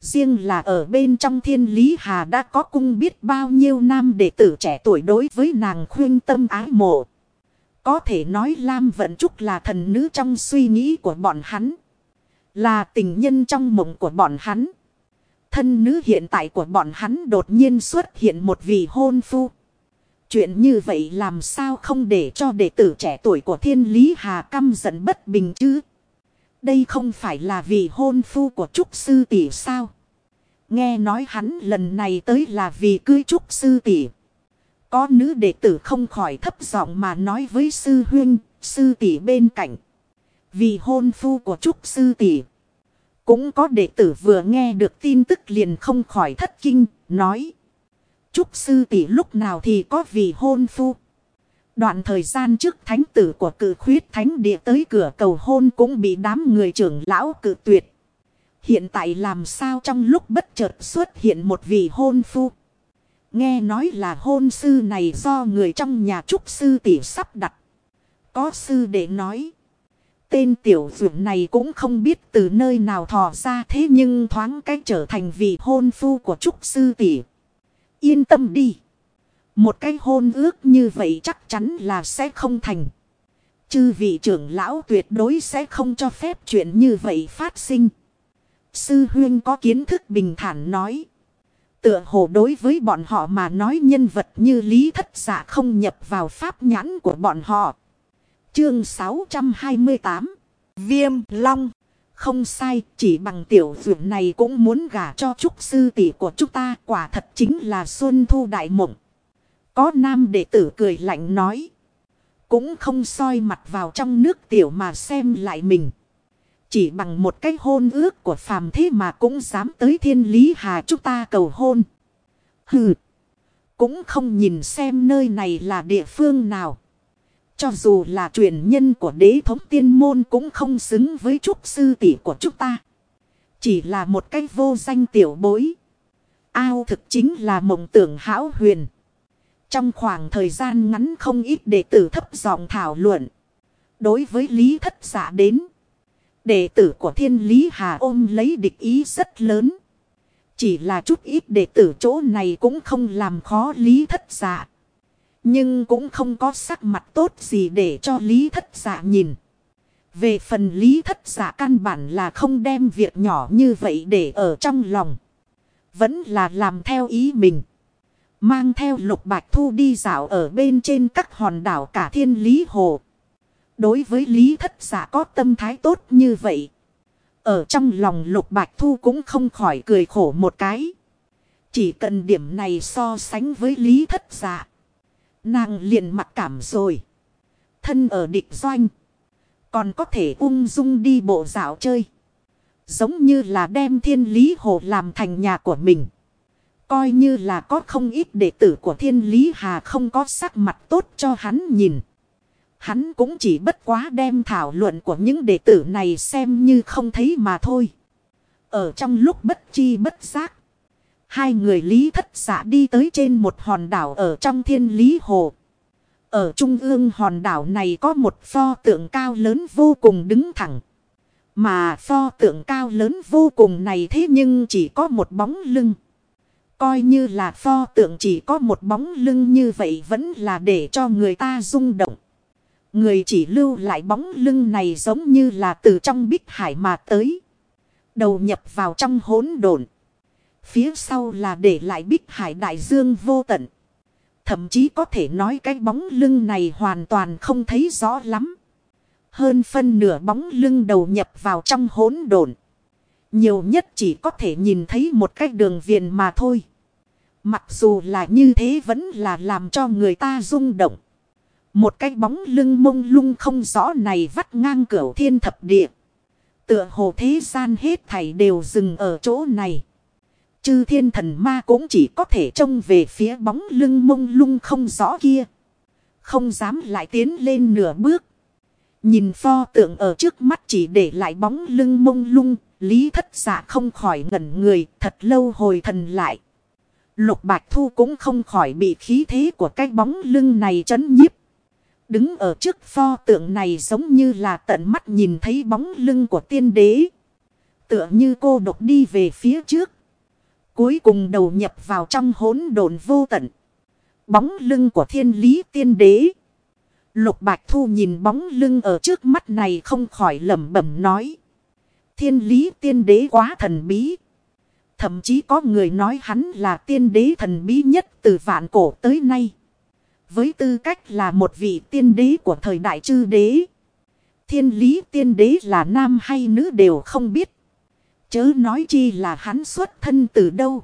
Riêng là ở bên trong Thiên Lý Hà đã có cung biết bao nhiêu nam đệ tử trẻ tuổi đối với nàng khuyên tâm ái mộ. Có thể nói Lam Vận Trúc là thần nữ trong suy nghĩ của bọn hắn. Là tình nhân trong mộng của bọn hắn. Thân nữ hiện tại của bọn hắn đột nhiên xuất hiện một vị hôn phu. Chuyện như vậy làm sao không để cho đệ tử trẻ tuổi của Thiên Lý Hà căm giận bất bình chứ? Đây không phải là vị hôn phu của Trúc sư tỷ sao? Nghe nói hắn lần này tới là vì cưới Trúc sư tỷ. Có nữ đệ tử không khỏi thấp giọng mà nói với sư huynh, sư tỷ bên cạnh. Vì hôn phu của Trúc sư tỷ. Cũng có đệ tử vừa nghe được tin tức liền không khỏi thất kinh, nói. Trúc sư tỷ lúc nào thì có vì hôn phu. Đoạn thời gian trước thánh tử của Cự Khuyết Thánh Địa tới cửa cầu hôn cũng bị đám người trưởng lão cự tuyệt. Hiện tại làm sao trong lúc bất chợt xuất hiện một vị hôn phu. Nghe nói là hôn sư này do người trong nhà Trúc sư tỷ sắp đặt. Có sư đệ nói. Tên tiểu dược này cũng không biết từ nơi nào thò ra thế nhưng thoáng cách trở thành vị hôn phu của Trúc sư tỷ. Yên tâm đi. Một cái hôn ước như vậy chắc chắn là sẽ không thành. Chư vị trưởng lão tuyệt đối sẽ không cho phép chuyện như vậy phát sinh. Sư huynh có kiến thức bình thản nói. Tựa hồ đối với bọn họ mà nói nhân vật như Lý Thất Dạ không nhập vào pháp nhãn của bọn họ. Chương 628 Viêm Long. Không sai, chỉ bằng tiểu dược này cũng muốn gả cho Trúc sư tỷ của chúng ta, quả thật chính là Xuân Thu Đại Mộng. Có nam đệ tử cười lạnh nói. Cũng không soi mặt vào trong nước tiểu mà xem lại mình. Chỉ bằng một cái hôn ước của phàm thế mà cũng dám tới Thiên Lý Hà chúng ta cầu hôn. Hừ. Cũng không nhìn xem nơi này là địa phương nào. Cho dù là truyền nhân của đế thống tiên môn cũng không xứng với Trúc sư tỷ của chúng ta. Chỉ là một cái vô danh tiểu bối. Ao thực chính là mộng tưởng hão huyền. Trong khoảng thời gian ngắn không ít đệ tử thấp giọng thảo luận. Đối với Lý Thất Dạ đến. Đệ tử của Thiên Lý Hà ôm lấy địch ý rất lớn. Chỉ là chút ít đệ tử chỗ này cũng không làm khó Lý Thất Dạ. Nhưng cũng không có sắc mặt tốt gì để cho Lý Thất Dạ nhìn. Về phần Lý Thất Dạ căn bản là không đem việc nhỏ như vậy để ở trong lòng. Vẫn là làm theo ý mình. Mang theo Lục Bạch Thu đi dạo ở bên trên các hòn đảo cả Thiên Lý Hồ. Đối với Lý Thất Dạ có tâm thái tốt như vậy. Ở trong lòng Lục Bạch Thu cũng không khỏi cười khổ một cái. Chỉ cần điểm này so sánh với Lý Thất Dạ. Nàng liền mặc cảm rồi. Thân ở địch doanh. Còn có thể ung dung đi bộ dạo chơi. Giống như là đem Thiên Lý Hồ làm thành nhà của mình. Coi như là có không ít đệ tử của Thiên Lý Hà không có sắc mặt tốt cho hắn nhìn. Hắn cũng chỉ bất quá đem thảo luận của những đệ tử này xem như không thấy mà thôi. Ở trong lúc bất chi bất giác. Hai người Lý Thất Dạ đi tới trên một hòn đảo ở trong Thiên Lý Hồ. Ở trung ương hòn đảo này có một pho tượng cao lớn vô cùng đứng thẳng. Mà pho tượng cao lớn vô cùng này thế nhưng chỉ có một bóng lưng. Coi như là pho tượng chỉ có một bóng lưng như vậy vẫn là để cho người ta rung động. Người chỉ lưu lại bóng lưng này giống như là từ trong bích hải mà tới. Đầu nhập vào trong hỗn độn. Phía sau là để lại bích hải đại dương vô tận. Thậm chí có thể nói cái bóng lưng này hoàn toàn không thấy rõ lắm. Hơn phân nửa bóng lưng đầu nhập vào trong hỗn độn. Nhiều nhất chỉ có thể nhìn thấy một cái đường viền mà thôi. Mặc dù là như thế vẫn là làm cho người ta rung động. Một cái bóng lưng mông lung không rõ này vắt ngang cửu thiên thập địa. Tựa hồ thế gian hết thảy đều dừng ở chỗ này. Chư thiên thần ma cũng chỉ có thể trông về phía bóng lưng mông lung không rõ kia. Không dám lại tiến lên nửa bước. Nhìn pho tượng ở trước mắt chỉ để lại bóng lưng mông lung. Lý Thất Dạ không khỏi ngẩn người thật lâu hồi thần lại. Lục Bạch Thu cũng không khỏi bị khí thế của cái bóng lưng này trấn nhiếp. Đứng ở trước pho tượng này giống như là tận mắt nhìn thấy bóng lưng của tiên đế. tựa như cô độc đi về phía trước. Cuối cùng đầu nhập vào trong hỗn độn vô tận. Bóng lưng của thiên lý tiên đế. Lục Bạch Thu nhìn bóng lưng ở trước mắt này không khỏi lẩm bẩm nói. Thiên lý tiên đế quá thần bí. Thậm chí có người nói hắn là tiên đế thần bí nhất từ vạn cổ tới nay. Với tư cách là một vị tiên đế của thời đại chư đế. Thiên lý tiên đế là nam hay nữ đều không biết. Chớ nói chi là hắn xuất thân từ đâu.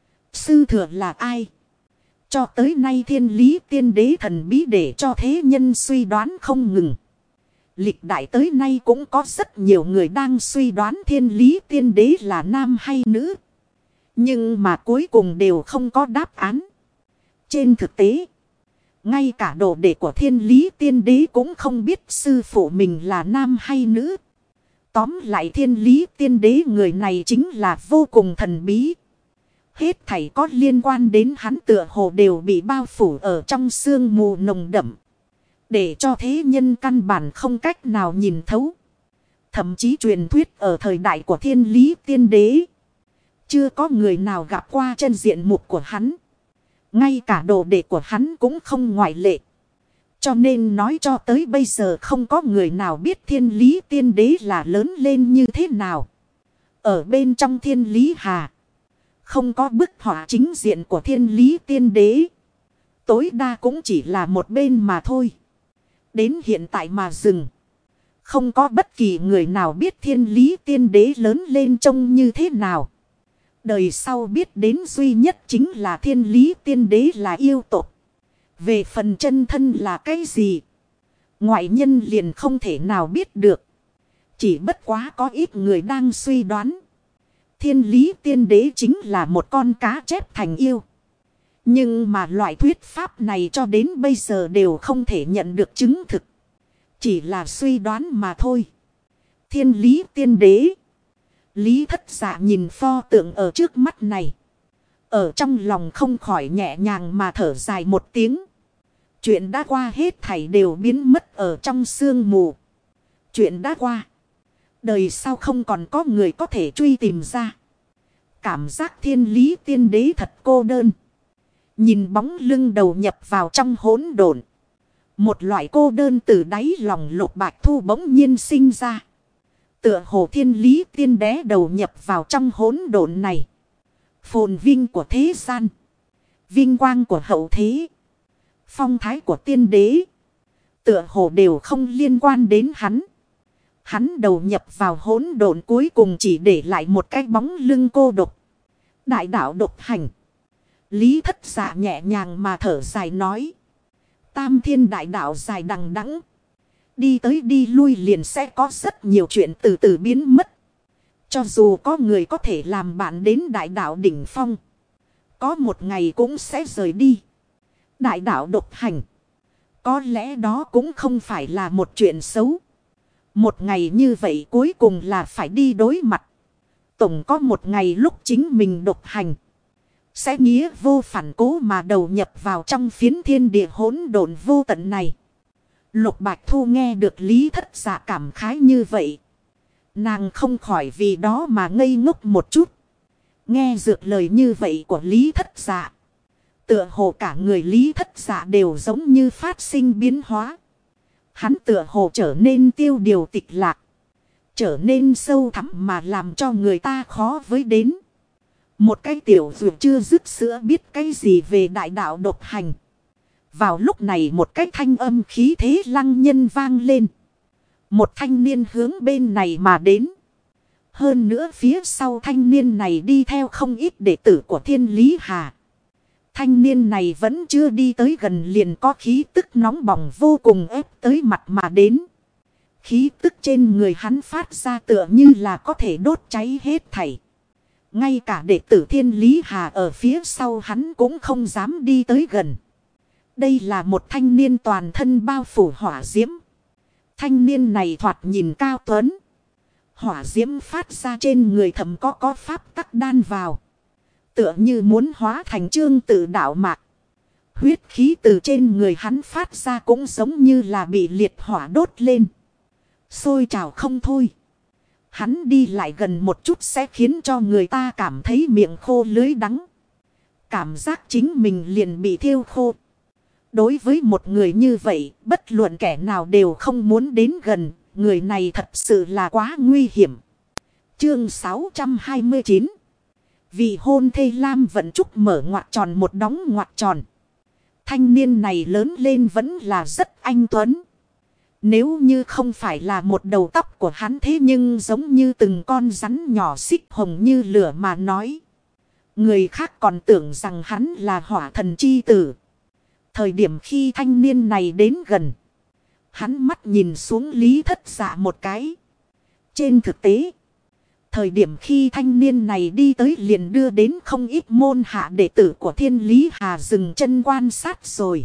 Sư thừa là ai? Cho tới nay thiên lý tiên đế thần bí để cho thế nhân suy đoán không ngừng. Lịch đại tới nay cũng có rất nhiều người đang suy đoán thiên lý tiên đế là nam hay nữ. Nhưng mà cuối cùng đều không có đáp án. Trên thực tế, ngay cả đồ đệ của thiên lý tiên đế cũng không biết sư phụ mình là nam hay nữ. Tóm lại thiên lý tiên đế người này chính là vô cùng thần bí. Hết thảy có liên quan đến hắn tựa hồ đều bị bao phủ ở trong sương mù nồng đậm. Để cho thế nhân căn bản không cách nào nhìn thấu. Thậm chí truyền thuyết ở thời đại của thiên lý tiên đế. Chưa có người nào gặp qua chân diện mục của hắn. Ngay cả đồ đệ của hắn cũng không ngoại lệ. Cho nên nói cho tới bây giờ không có người nào biết thiên lý tiên đế là lớn lên như thế nào. Ở bên trong thiên lý hà. Không có bức họa chính diện của thiên lý tiên đế. Tối đa cũng chỉ là một bên mà thôi. Đến hiện tại mà dừng. Không có bất kỳ người nào biết thiên lý tiên đế lớn lên trông như thế nào. Đời sau biết đến duy nhất chính là thiên lý tiên đế là yêu tộc. Về phần chân thân là cái gì? Ngoại nhân liền không thể nào biết được. Chỉ bất quá có ít người đang suy đoán. Thiên lý tiên đế chính là một con cá chép thành yêu. Nhưng mà loại thuyết pháp này cho đến bây giờ đều không thể nhận được chứng thực. Chỉ là suy đoán mà thôi. Thiên lý tiên đế. Lý Thất Dạ nhìn pho tượng ở trước mắt này. Ở trong lòng không khỏi nhẹ nhàng mà thở dài một tiếng. Chuyện đã qua hết thảy đều biến mất ở trong sương mù. Chuyện đã qua. Đời sau không còn có người có thể truy tìm ra. Cảm giác thiên lý tiên đế thật cô đơn. Nhìn bóng lưng đầu nhập vào trong hỗn độn. Một loại cô đơn từ đáy lòng Lục Bạch Thu bỗng nhiên sinh ra. Tựa hồ thiên lý tiên đế đầu nhập vào trong hỗn độn này. Phồn vinh của thế gian. Vinh quang của hậu thế. Phong thái của tiên đế. Tựa hồ đều không liên quan đến hắn. Hắn đầu nhập vào hỗn độn cuối cùng chỉ để lại một cái bóng lưng cô độc. Đại đạo độc hành. Lý Thất Dạ nhẹ nhàng mà thở dài nói. Tam thiên đại đạo dài đằng đẵng. Đi tới đi lui liền sẽ có rất nhiều chuyện từ từ biến mất. Cho dù có người có thể làm bạn đến đại đạo đỉnh phong. Có một ngày cũng sẽ rời đi. Đại đạo độc hành. Có lẽ đó cũng không phải là một chuyện xấu. Một ngày như vậy cuối cùng là phải đi đối mặt. Tổng có một ngày lúc chính mình độc hành. Sẽ nghĩa vô phản cố mà đầu nhập vào trong phiến thiên địa hỗn độn vô tận này. Lục Bạch Thu nghe được Lý Thất Dạ cảm khái như vậy. Nàng không khỏi vì đó mà ngây ngốc một chút. Nghe dược lời như vậy của Lý Thất Dạ. Tựa hồ cả người Lý Thất Dạ đều giống như phát sinh biến hóa. Hắn tựa hồ trở nên tiêu điều tịch lạc. Trở nên sâu thẳm mà làm cho người ta khó với đến. Một cái tiểu dược chưa dứt sữa biết cái gì về đại đạo độc hành. Vào lúc này một cái thanh âm khí thế lăng nhân vang lên. Một thanh niên hướng bên này mà đến. Hơn nữa phía sau thanh niên này đi theo không ít đệ tử của Thiên Lý Hà. Thanh niên này vẫn chưa đi tới gần liền có khí tức nóng bỏng vô cùng ép tới mặt mà đến. Khí tức trên người hắn phát ra tựa như là có thể đốt cháy hết thảy. Ngay cả đệ tử Thiên Lý Hà ở phía sau hắn cũng không dám đi tới gần. Đây là một thanh niên toàn thân bao phủ hỏa diễm. Thanh niên này thoạt nhìn cao tuấn. Hỏa diễm phát ra trên người thầm có pháp tắc đan vào. Tựa như muốn hóa thành trương tự đạo mạc. Huyết khí từ trên người hắn phát ra cũng giống như là bị liệt hỏa đốt lên. Sôi trào không thôi. Hắn đi lại gần một chút sẽ khiến cho người ta cảm thấy miệng khô lưỡi đắng. Cảm giác chính mình liền bị thiêu khô. Đối với một người như vậy, bất luận kẻ nào đều không muốn đến gần. Người này thật sự là quá nguy hiểm. Chương 629. Vì hôn thê Lam Vận Trúc mở ngoặc tròn một đóng ngoặc tròn. Thanh niên này lớn lên vẫn là rất anh tuấn. Nếu như không phải là một đầu tóc của hắn thế nhưng giống như từng con rắn nhỏ xích hồng như lửa mà nói. Người khác còn tưởng rằng hắn là hỏa thần chi tử. Thời điểm khi thanh niên này đến gần. Hắn mắt nhìn xuống Lý Thất Dạ một cái. Trên thực tế. Thời điểm khi thanh niên này đi tới liền đưa đến không ít môn hạ đệ tử của Thiên Lý Hà dừng chân quan sát rồi.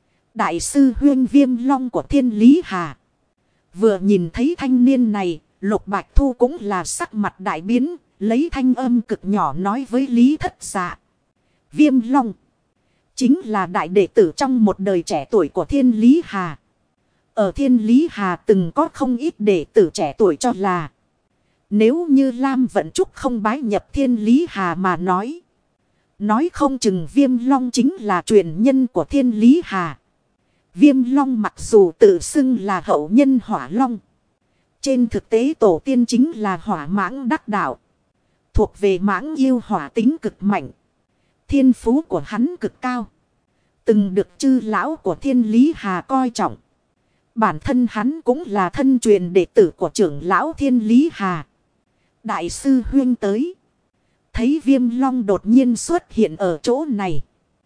Đại sư Huyên Viêm Long của Thiên Lý Hà. Vừa nhìn thấy thanh niên này, Lục Bạch Thu cũng là sắc mặt đại biến, lấy thanh âm cực nhỏ nói với Lý Thất Dạ. Viêm Long chính là đại đệ tử trong một đời trẻ tuổi của Thiên Lý Hà. Ở Thiên Lý Hà từng có không ít đệ tử trẻ tuổi cho là. Nếu như Lam Vận Trúc không bái nhập Thiên Lý Hà mà nói. Nói không chừng Viêm Long chính là truyền nhân của Thiên Lý Hà. Viêm Long mặc dù tự xưng là hậu nhân Hỏa Long. Trên thực tế tổ tiên chính là Hỏa Mãng đắc đạo. Thuộc về mãng yêu hỏa tính cực mạnh. Thiên phú của hắn cực cao. Từng được chư lão của Thiên Lý Hà coi trọng. Bản thân hắn cũng là thân truyền đệ tử của trưởng lão Thiên Lý Hà. Đại sư Huyên tới. Thấy Viêm Long đột nhiên xuất hiện ở chỗ này.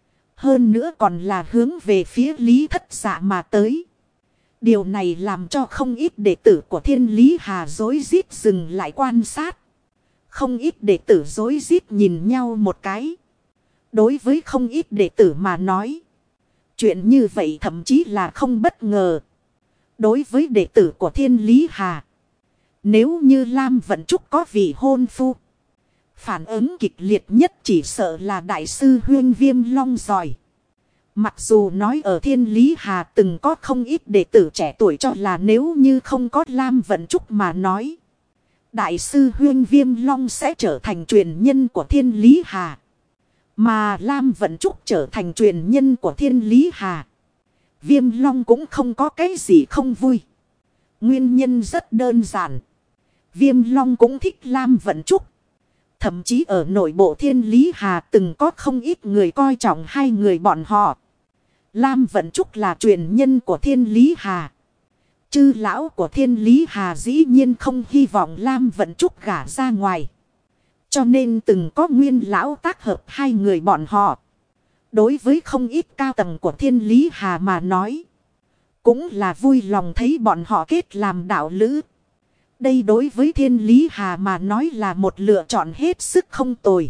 Hơn nữa còn là hướng về phía Lý Thất Dạ mà tới. Điều này làm cho không ít đệ tử của Thiên Lý Hà rối rít dừng lại quan sát. Không ít đệ tử rối rít nhìn nhau một cái. Đối với không ít đệ tử mà nói. Chuyện như vậy thậm chí là không bất ngờ. Đối với đệ tử của Thiên Lý Hà. Nếu như Lam Vận Trúc có vị hôn phu. Phản ứng kịch liệt nhất chỉ sợ là đại sư Huyên Viêm Long rồi. Mặc dù nói ở Thiên Lý Hà từng có không ít đệ tử trẻ tuổi cho là nếu như không có Lam Vận Trúc mà nói. Đại sư Huyên Viêm Long sẽ trở thành truyền nhân của Thiên Lý Hà. Mà Lam Vận Trúc trở thành truyền nhân của Thiên Lý Hà. Viêm Long cũng không có cái gì không vui. Nguyên nhân rất đơn giản. Viêm Long cũng thích Lam Vận Trúc. Thậm chí ở nội bộ Thiên Lý Hà từng có không ít người coi trọng hai người bọn họ. Lam Vận Trúc là truyền nhân của Thiên Lý Hà. Chư lão của Thiên Lý Hà dĩ nhiên không hy vọng Lam Vận Trúc gả ra ngoài. Cho nên từng có nguyên lão tác hợp hai người bọn họ. Đối với không ít cao tầng của Thiên Lý Hà mà nói. Cũng là vui lòng thấy bọn họ kết làm đạo lữ. Đây đối với Thiên Lý Hà mà nói là một lựa chọn hết sức không tồi.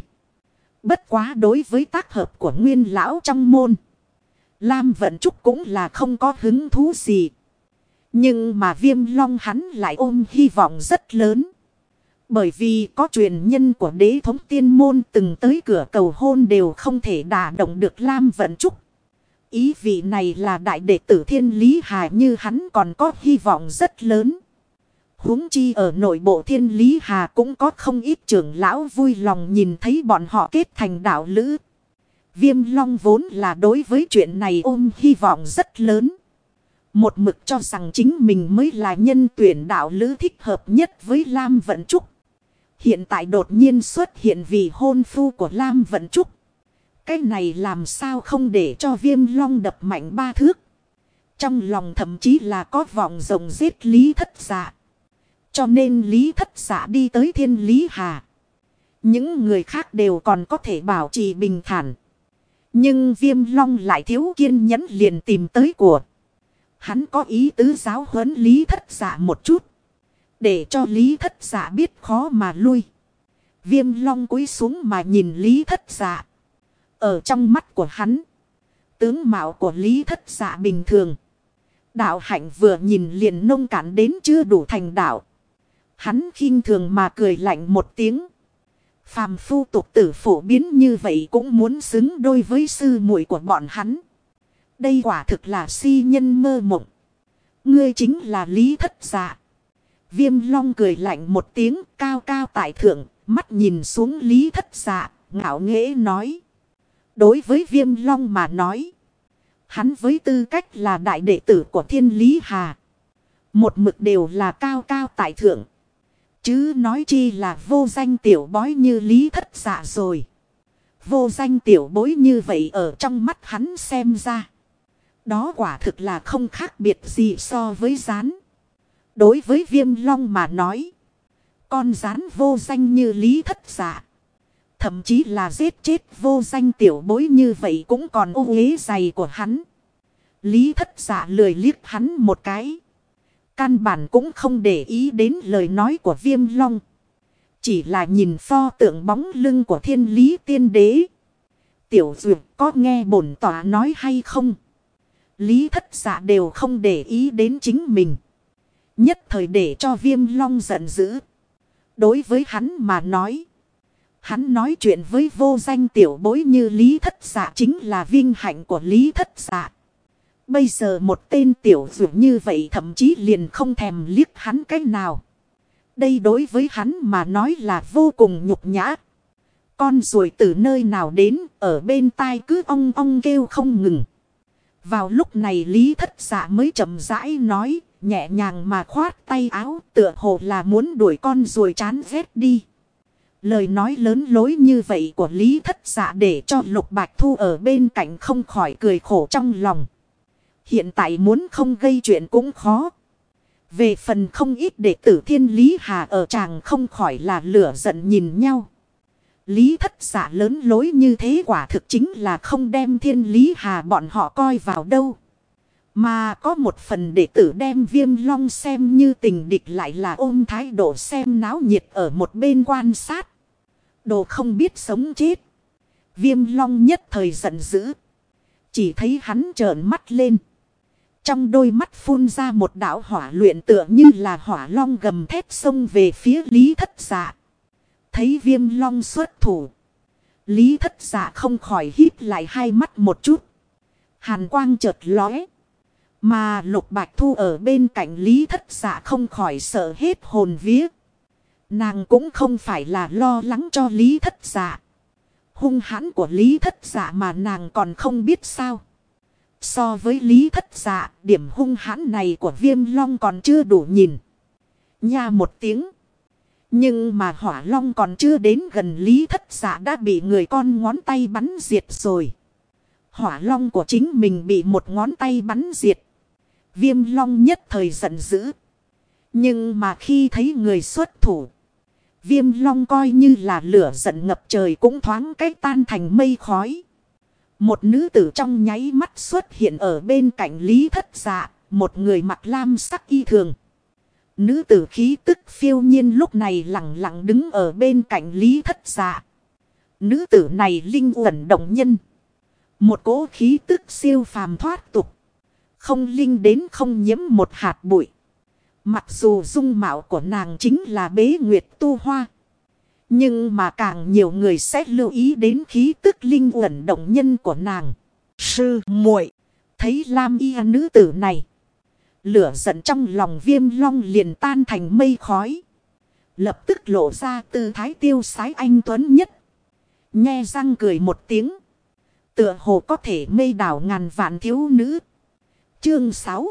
Bất quá đối với tác hợp của nguyên lão trong môn. Lam Vận Trúc cũng là không có hứng thú gì. Nhưng mà Viêm Long hắn lại ôm hy vọng rất lớn. Bởi vì có truyền nhân của đế thống tiên môn từng tới cửa cầu hôn đều không thể đả động được Lam Vận Trúc. Ý vị này là đại đệ tử Thiên Lý Hà như hắn còn có hy vọng rất lớn. Huống chi ở nội bộ Thiên Lý Hà cũng có không ít trưởng lão vui lòng nhìn thấy bọn họ kết thành đạo lữ. Viêm Long vốn là đối với chuyện này ôm hy vọng rất lớn. Một mực cho rằng chính mình mới là nhân tuyển đạo lữ thích hợp nhất với Lam Vận Trúc. Hiện tại đột nhiên xuất hiện vì hôn phu của Lam Vận Trúc. Cái này làm sao không để cho Viêm Long đập mạnh ba thước. Trong lòng thậm chí là có vọng rồng giết Lý Thất Dạ. Cho nên Lý Thất Dạ đi tới Thiên Lý Hà. Những người khác đều còn có thể bảo trì bình thản. Nhưng Viêm Long lại thiếu kiên nhẫn liền tìm tới của. Hắn có ý tứ giáo huấn Lý Thất Dạ một chút. Để cho Lý Thất Dạ biết khó mà lui. Viêm Long cúi xuống mà nhìn Lý Thất Dạ. Ở trong mắt của hắn. Tướng mạo của Lý Thất Dạ bình thường. Đạo hạnh vừa nhìn liền nông cạn đến chưa đủ thành đạo. Hắn khinh thường mà cười lạnh một tiếng. Phàm phu tục tử phổ biến như vậy cũng muốn xứng đôi với sư muội của bọn hắn. Đây quả thực là si nhân mơ mộng. Ngươi chính là Lý Thất Dạ. Viêm Long cười lạnh một tiếng, cao cao tại thượng, mắt nhìn xuống Lý Thất Dạ, ngạo nghễ nói. Đối với Viêm Long mà nói, hắn với tư cách là đại đệ tử của Thiên Lý Hà, một mực đều là cao cao tại thượng. Chứ nói chi là vô danh tiểu bối như Lý Thất Dạ rồi. Vô danh tiểu bối như vậy ở trong mắt hắn xem ra, đó quả thực là không khác biệt gì so với rán. Đối với Viêm Long mà nói, con rán vô danh như Lý Thất Dạ, thậm chí là giết chết vô danh tiểu bối như vậy cũng còn ô uế dày của hắn. Lý Thất Dạ lười liếc hắn một cái, căn bản cũng không để ý đến lời nói của Viêm Long. Chỉ là nhìn pho tượng bóng lưng của Thiên Lý Tiên Đế. Tiểu Duyệt có nghe bổn tọa nói hay không? Lý Thất Dạ đều không để ý đến chính mình. Nhất thời để cho Viêm Long giận dữ. Đối với hắn mà nói, hắn nói chuyện với vô danh tiểu bối như Lý Thất Dạ chính là vinh hạnh của Lý Thất Dạ. Bây giờ một tên tiểu dụ như vậy thậm chí liền không thèm liếc hắn cái nào. Đây đối với hắn mà nói là vô cùng nhục nhã. Con ruồi từ nơi nào đến, ở bên tai cứ ong ong kêu không ngừng. Vào lúc này Lý Thất Dạ mới chậm rãi nói, nhẹ nhàng mà khoát tay áo, tựa hồ là muốn đuổi con ruồi chán ghét đi. Lời nói lớn lối như vậy của Lý Thất Dạ để cho Lục Bạch Thu ở bên cạnh không khỏi cười khổ trong lòng. Hiện tại muốn không gây chuyện cũng khó. Về phần không ít đệ tử Thiên Lý Hà ở tràng không khỏi là lửa giận nhìn nhau. Lý Thất Dạ lớn lối như thế quả thực chính là không đem Thiên Lý Hà bọn họ coi vào đâu. Mà có một phần đệ tử đem Viêm Long xem như tình địch lại là ôm thái độ xem náo nhiệt ở một bên quan sát. Đồ không biết sống chết. Viêm Long nhất thời giận dữ. Chỉ thấy hắn trợn mắt lên. Trong đôi mắt phun ra một đạo hỏa luyện tựa như là hỏa long gầm thép xông về phía Lý Thất Dạ. Thấy Viêm Long xuất thủ, Lý Thất Dạ không khỏi híp lại hai mắt một chút. Hàn quang chợt lóe. Mà Lục Bạch Thu ở bên cạnh Lý Thất Dạ không khỏi sợ hết hồn vía. Nàng cũng không phải là lo lắng cho Lý Thất Dạ. Hung hãn của Lý Thất Dạ mà nàng còn không biết sao. So với Lý Thất Dạ, điểm hung hãn này của Viêm Long còn chưa đủ nhìn. Nha một tiếng. Nhưng mà Hỏa Long còn chưa đến gần Lý Thất Dạ đã bị người con ngón tay bắn diệt rồi. Hỏa Long của chính mình bị một ngón tay bắn diệt. Viêm Long nhất thời giận dữ. Nhưng mà khi thấy người xuất thủ, Viêm Long coi như là lửa giận ngập trời cũng thoáng cái tan thành mây khói. Một nữ tử trong nháy mắt xuất hiện ở bên cạnh Lý Thất Dạ, một người mặc lam sắc y thường. Nữ tử khí tức phiêu nhiên lúc này lặng lặng đứng ở bên cạnh Lý Thất Dạ. Nữ tử này linh uẩn động nhân. Một cỗ khí tức siêu phàm thoát tục. Không linh đến không nhiễm một hạt bụi. Mặc dù dung mạo của nàng chính là bế nguyệt tu hoa. Nhưng mà càng nhiều người sẽ lưu ý đến khí tức linh uẩn động nhân của nàng. Sư muội thấy lam y nữ tử này. Lửa giận trong lòng Viêm Long liền tan thành mây khói. Lập tức lộ ra tư thái tiêu sái anh tuấn nhất. Nhe răng cười một tiếng. Tựa hồ có thể mê đảo ngàn vạn thiếu nữ. Chương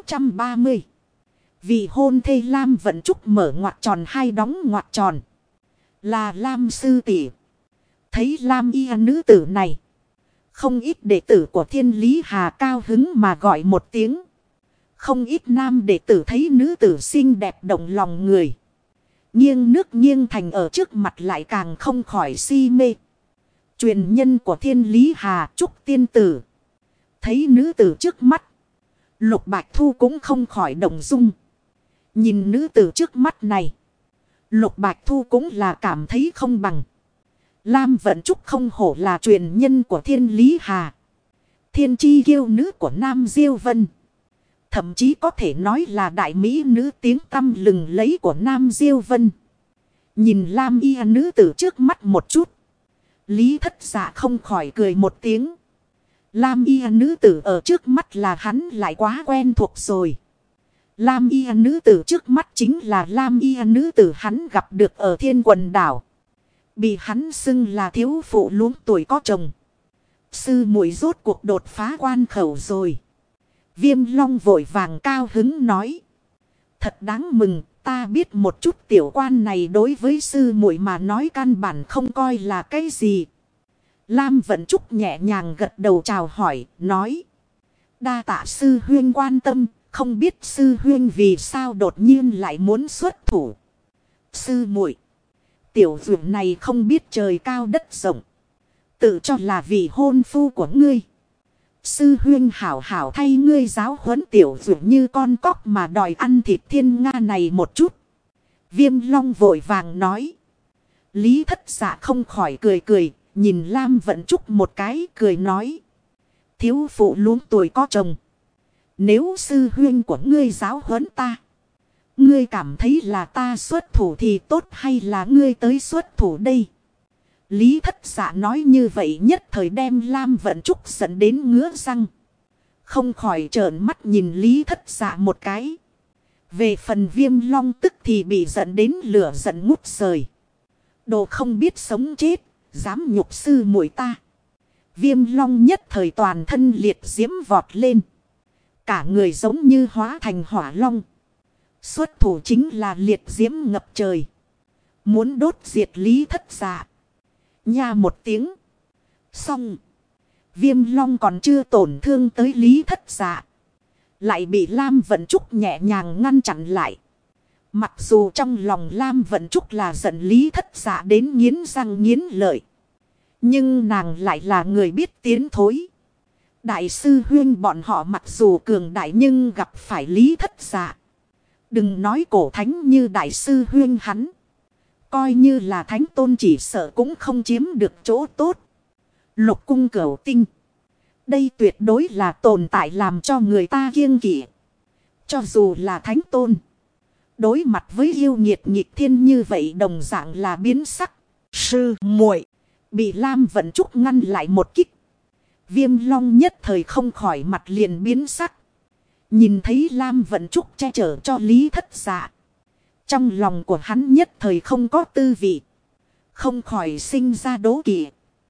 630. Vì hôn thê Lam Vận Trúc mở ngoặc tròn hai đóng ngoặc tròn. Là Lam sư tỷ. Thấy Lam y nữ tử này. Không ít đệ tử của Thiên Lý Hà cao hứng mà gọi một tiếng. Không ít nam đệ tử thấy nữ tử xinh đẹp động lòng người. Nghiêng nước nghiêng thành ở trước mặt lại càng không khỏi si mê. Truyền nhân của Thiên Lý Hà Trúc tiên tử. Thấy nữ tử trước mắt. Lục Bạch Thu cũng không khỏi động dung. Nhìn nữ tử trước mắt này. Lục Bạch Thu cũng là cảm thấy không bằng. Lam Vận Trúc không hổ là truyền nhân của Thiên Lý Hà. Thiên chi kiêu nữ của Nam Diêu Vân. Thậm chí có thể nói là đại mỹ nữ tiếng tăm lừng lấy của Nam Diêu Vân. Nhìn Lam y nữ tử trước mắt một chút. Lý Thất Dạ không khỏi cười một tiếng. Lam y nữ tử ở trước mắt là hắn lại quá quen thuộc rồi. Lam y nữ tử trước mắt chính là Lam y nữ tử hắn gặp được ở Thiên Quần Đảo. Bị hắn xưng là thiếu phụ luống tuổi có chồng. Sư muội rốt cuộc đột phá quan khẩu rồi. Viêm Long vội vàng cao hứng nói. Thật đáng mừng, ta biết một chút tiểu quan này đối với sư muội mà nói căn bản không coi là cái gì. Lam Vận Trúc nhẹ nhàng gật đầu chào hỏi, nói. Đa tạ sư huyên quan tâm, không biết sư huyên vì sao đột nhiên lại muốn xuất thủ. Sư muội, tiểu dược này không biết trời cao đất rộng, tự cho là vị hôn phu của ngươi. Sư huyên hảo hảo thay ngươi giáo huấn tiểu dược như con cóc mà đòi ăn thịt thiên nga này một chút. Viêm Long vội vàng nói. Lý Thất Dạ không khỏi cười cười, nhìn Lam Vận Trúc một cái cười nói. Thiếu phụ luống tuổi có chồng. Nếu sư huyên của ngươi giáo huấn ta, ngươi cảm thấy là ta xuất thủ thì tốt hay là ngươi tới xuất thủ đây? Lý Thất Dạ nói như vậy nhất thời đem Lam Vận Trúc dẫn đến ngứa răng. Không khỏi trợn mắt nhìn Lý Thất Dạ một cái. Về phần Viêm Long tức thì bị dẫn đến lửa giận ngút trời. Đồ không biết sống chết, dám nhục sư muội ta. Viêm Long nhất thời toàn thân liệt diễm vọt lên. Cả người giống như hóa thành hỏa long. Xuất thủ chính là liệt diễm ngập trời. Muốn đốt diệt Lý Thất Dạ. Nha một tiếng. Xong. Viêm Long còn chưa tổn thương tới Lý Thất Dạ. Lại bị Lam Vận Trúc nhẹ nhàng ngăn chặn lại. Mặc dù trong lòng Lam Vận Trúc là giận Lý Thất Dạ đến nghiến răng nghiến lợi. Nhưng nàng lại là người biết tiến thối. Đại sư huyên bọn họ mặc dù cường đại nhưng gặp phải Lý Thất Dạ. Đừng nói cổ thánh như đại sư huyên hắn. Coi như là thánh tôn chỉ sợ cũng không chiếm được chỗ tốt. Lục cung cửu tinh. Đây tuyệt đối là tồn tại làm cho người ta kiêng kỵ. Cho dù là thánh tôn. Đối mặt với yêu nghiệt nghịch thiên như vậy đồng dạng là biến sắc. Sư muội bị Lam Vận Trúc ngăn lại một kích. Viêm Long nhất thời không khỏi mặt liền biến sắc. Nhìn thấy Lam Vận Trúc che chở cho Lý Thất Dạ. Trong lòng của hắn nhất thời không có tư vị. Không khỏi sinh ra đố kỵ.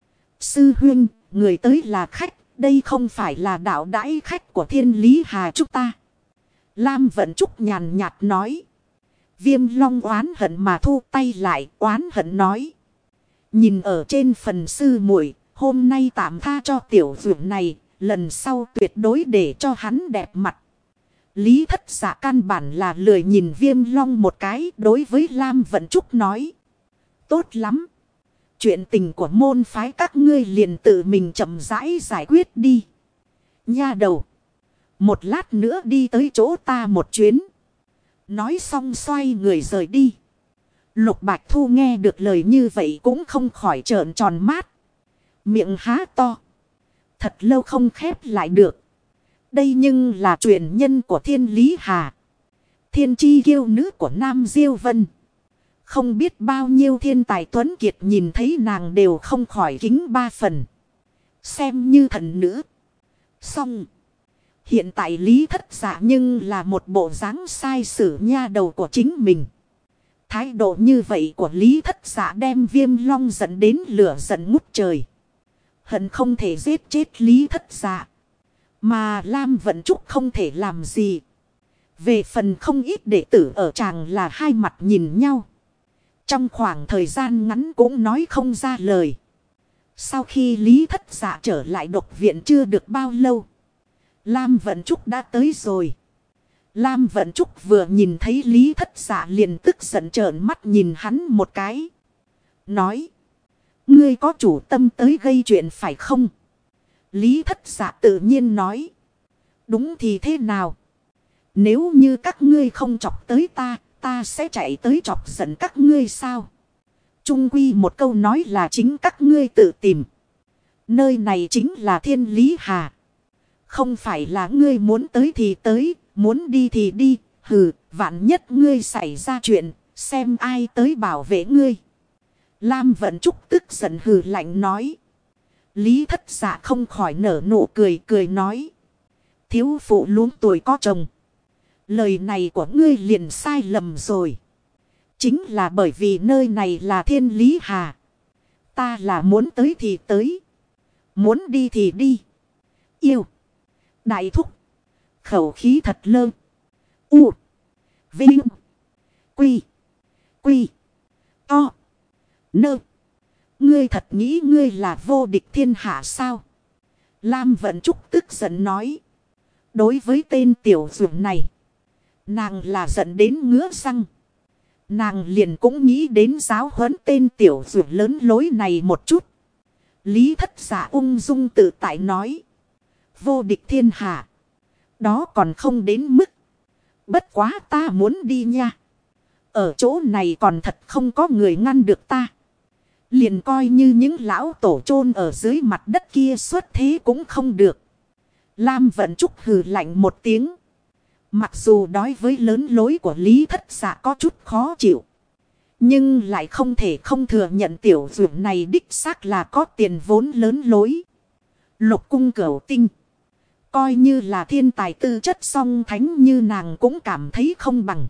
Sư huynh, người tới là khách. Đây không phải là đạo đãi khách của Thiên Lý Hà chúng ta. Lam Vận Trúc nhàn nhạt nói. Viêm Long oán hận mà thu tay lại, oán hận nói. Nhìn ở trên phần sư muội, hôm nay tạm tha cho tiểu dược này, lần sau tuyệt đối để cho hắn đẹp mặt. Lý Thất Dạ căn bản là lười nhìn Viêm Long một cái, đối với Lam Vận Trúc nói. Tốt lắm. Chuyện tình của môn phái các ngươi liền tự mình chậm rãi giải quyết đi. Nha đầu. Một lát nữa đi tới chỗ ta một chuyến. Nói xong xoay người rời đi. Lục Bạch Thu nghe được lời như vậy cũng không khỏi trợn tròn mắt. Miệng há to. Thật lâu không khép lại được. Đây nhưng là truyền nhân của Thiên Lý Hà. Thiên chi kiêu nữ của Nam Diêu Vân. Không biết bao nhiêu thiên tài tuấn kiệt nhìn thấy nàng đều không khỏi kính ba phần. Xem như thần nữ. Xong. Hiện tại Lý Thất Dạ nhưng là một bộ dáng sai sử nha đầu của chính mình. Thái độ như vậy của Lý Thất Dạ đem Viêm Long dẫn đến lửa giận ngút trời. Hận không thể giết chết Lý Thất Dạ. Mà Lam Vận Trúc không thể làm gì. Về phần không ít đệ tử ở tràng là hai mặt nhìn nhau. Trong khoảng thời gian ngắn cũng nói không ra lời. Sau khi Lý Thất Dạ trở lại độc viện chưa được bao lâu. Lam Vận Trúc đã tới rồi. Lam Vận Trúc vừa nhìn thấy Lý Thất Dạ liền tức giận trợn mắt nhìn hắn một cái. Nói. Ngươi có chủ tâm tới gây chuyện phải không? Lý Thất Dạ tự nhiên nói. Đúng thì thế nào? Nếu như các ngươi không chọc tới ta, ta sẽ chạy tới chọc giận các ngươi sao? Trung quy một câu nói là chính các ngươi tự tìm. Nơi này chính là Thiên Lý Hà. Không phải là ngươi muốn tới thì tới, muốn đi thì đi. Hừ, vạn nhất ngươi xảy ra chuyện, xem ai tới bảo vệ ngươi. Lam Vận Trúc tức giận hừ lạnh nói. Lý Thất Dạ không khỏi nở nụ cười cười nói. Thiếu phụ luống tuổi có chồng. Lời này của ngươi liền sai lầm rồi. Chính là bởi vì nơi này là Thiên Lý Hà. Ta là muốn tới thì tới. Muốn đi thì đi. Yêu. Đại thúc. Khẩu khí thật lơ. U. Vinh. Quy. Quy. To. Nơ. Ngươi thật nghĩ ngươi là vô địch thiên hạ sao? Lam Vận Trúc tức giận nói. Đối với tên tiểu dược này. Nàng là giận đến ngứa răng. Nàng liền cũng nghĩ đến giáo huấn tên tiểu dược lớn lối này một chút. Lý Thất Dạ ung dung tự tại nói. Vô địch thiên hạ. Đó còn không đến mức. Bất quá ta muốn đi nha. Ở chỗ này còn thật không có người ngăn được ta. Liền coi như những lão tổ chôn ở dưới mặt đất kia xuất thế cũng không được. Lam Vận Trúc hừ lạnh một tiếng. Mặc dù đối với lớn lối của Lý Thất Dạ có chút khó chịu. Nhưng lại không thể không thừa nhận tiểu dược này đích xác là có tiền vốn lớn lối. Lục cung cửu tinh. Coi như là thiên tài tư chất song thánh như nàng cũng cảm thấy không bằng.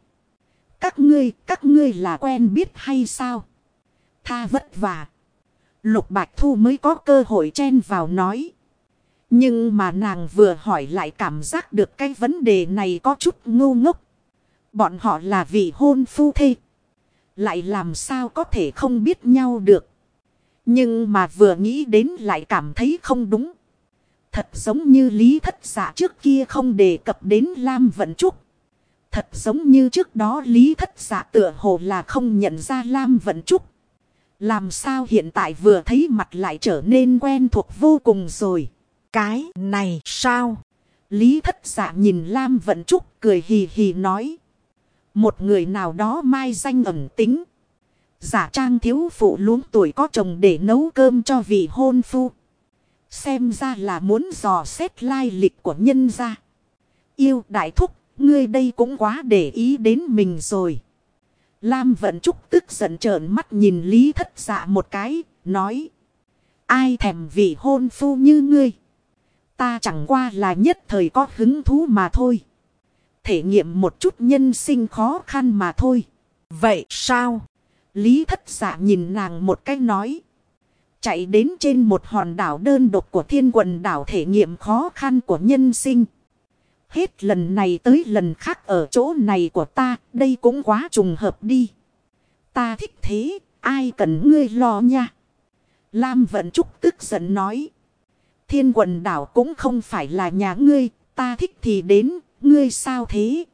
Các ngươi là quen biết hay sao? Tha vất vả. Lục Bạch Thu mới có cơ hội chen vào nói. Nhưng mà nàng vừa hỏi lại cảm giác được cái vấn đề này có chút ngu ngốc. Bọn họ là vị hôn phu thê. Lại làm sao có thể không biết nhau được. Nhưng mà vừa nghĩ đến lại cảm thấy không đúng. Thật giống như Lý Thất Dạ trước kia không đề cập đến Lam Vận Trúc. Thật giống như trước đó Lý Thất Dạ tựa hồ là không nhận ra Lam Vận Trúc. Làm sao hiện tại vừa thấy mặt lại trở nên quen thuộc vô cùng rồi. Cái này sao? Lý Thất Dạ nhìn Lam Vận Trúc cười hì hì nói. Một người nào đó mai danh ẩn tính. Giả trang thiếu phụ luống tuổi có chồng để nấu cơm cho vị hôn phu. Xem ra là muốn dò xét lai lịch của nhân gia. Yêu đại thúc, ngươi đây cũng quá để ý đến mình rồi. Lam Vận Trúc tức giận trợn mắt nhìn Lý Thất Dạ một cái, nói. Ai thèm vị hôn phu như ngươi. Ta chẳng qua là nhất thời có hứng thú mà thôi. Thể nghiệm một chút nhân sinh khó khăn mà thôi. Vậy sao? Lý Thất Dạ nhìn nàng một cái nói. Chạy đến trên một hòn đảo đơn độc của Thiên Quần đảo thể nghiệm khó khăn của nhân sinh. Hết lần này tới lần khác ở chỗ này của ta, đây cũng quá trùng hợp đi. Ta thích thế, ai cần ngươi lo nha. Lam Vận Trúc tức giận nói. Thiên Quần đảo cũng không phải là nhà ngươi, ta thích thì đến, ngươi sao thế?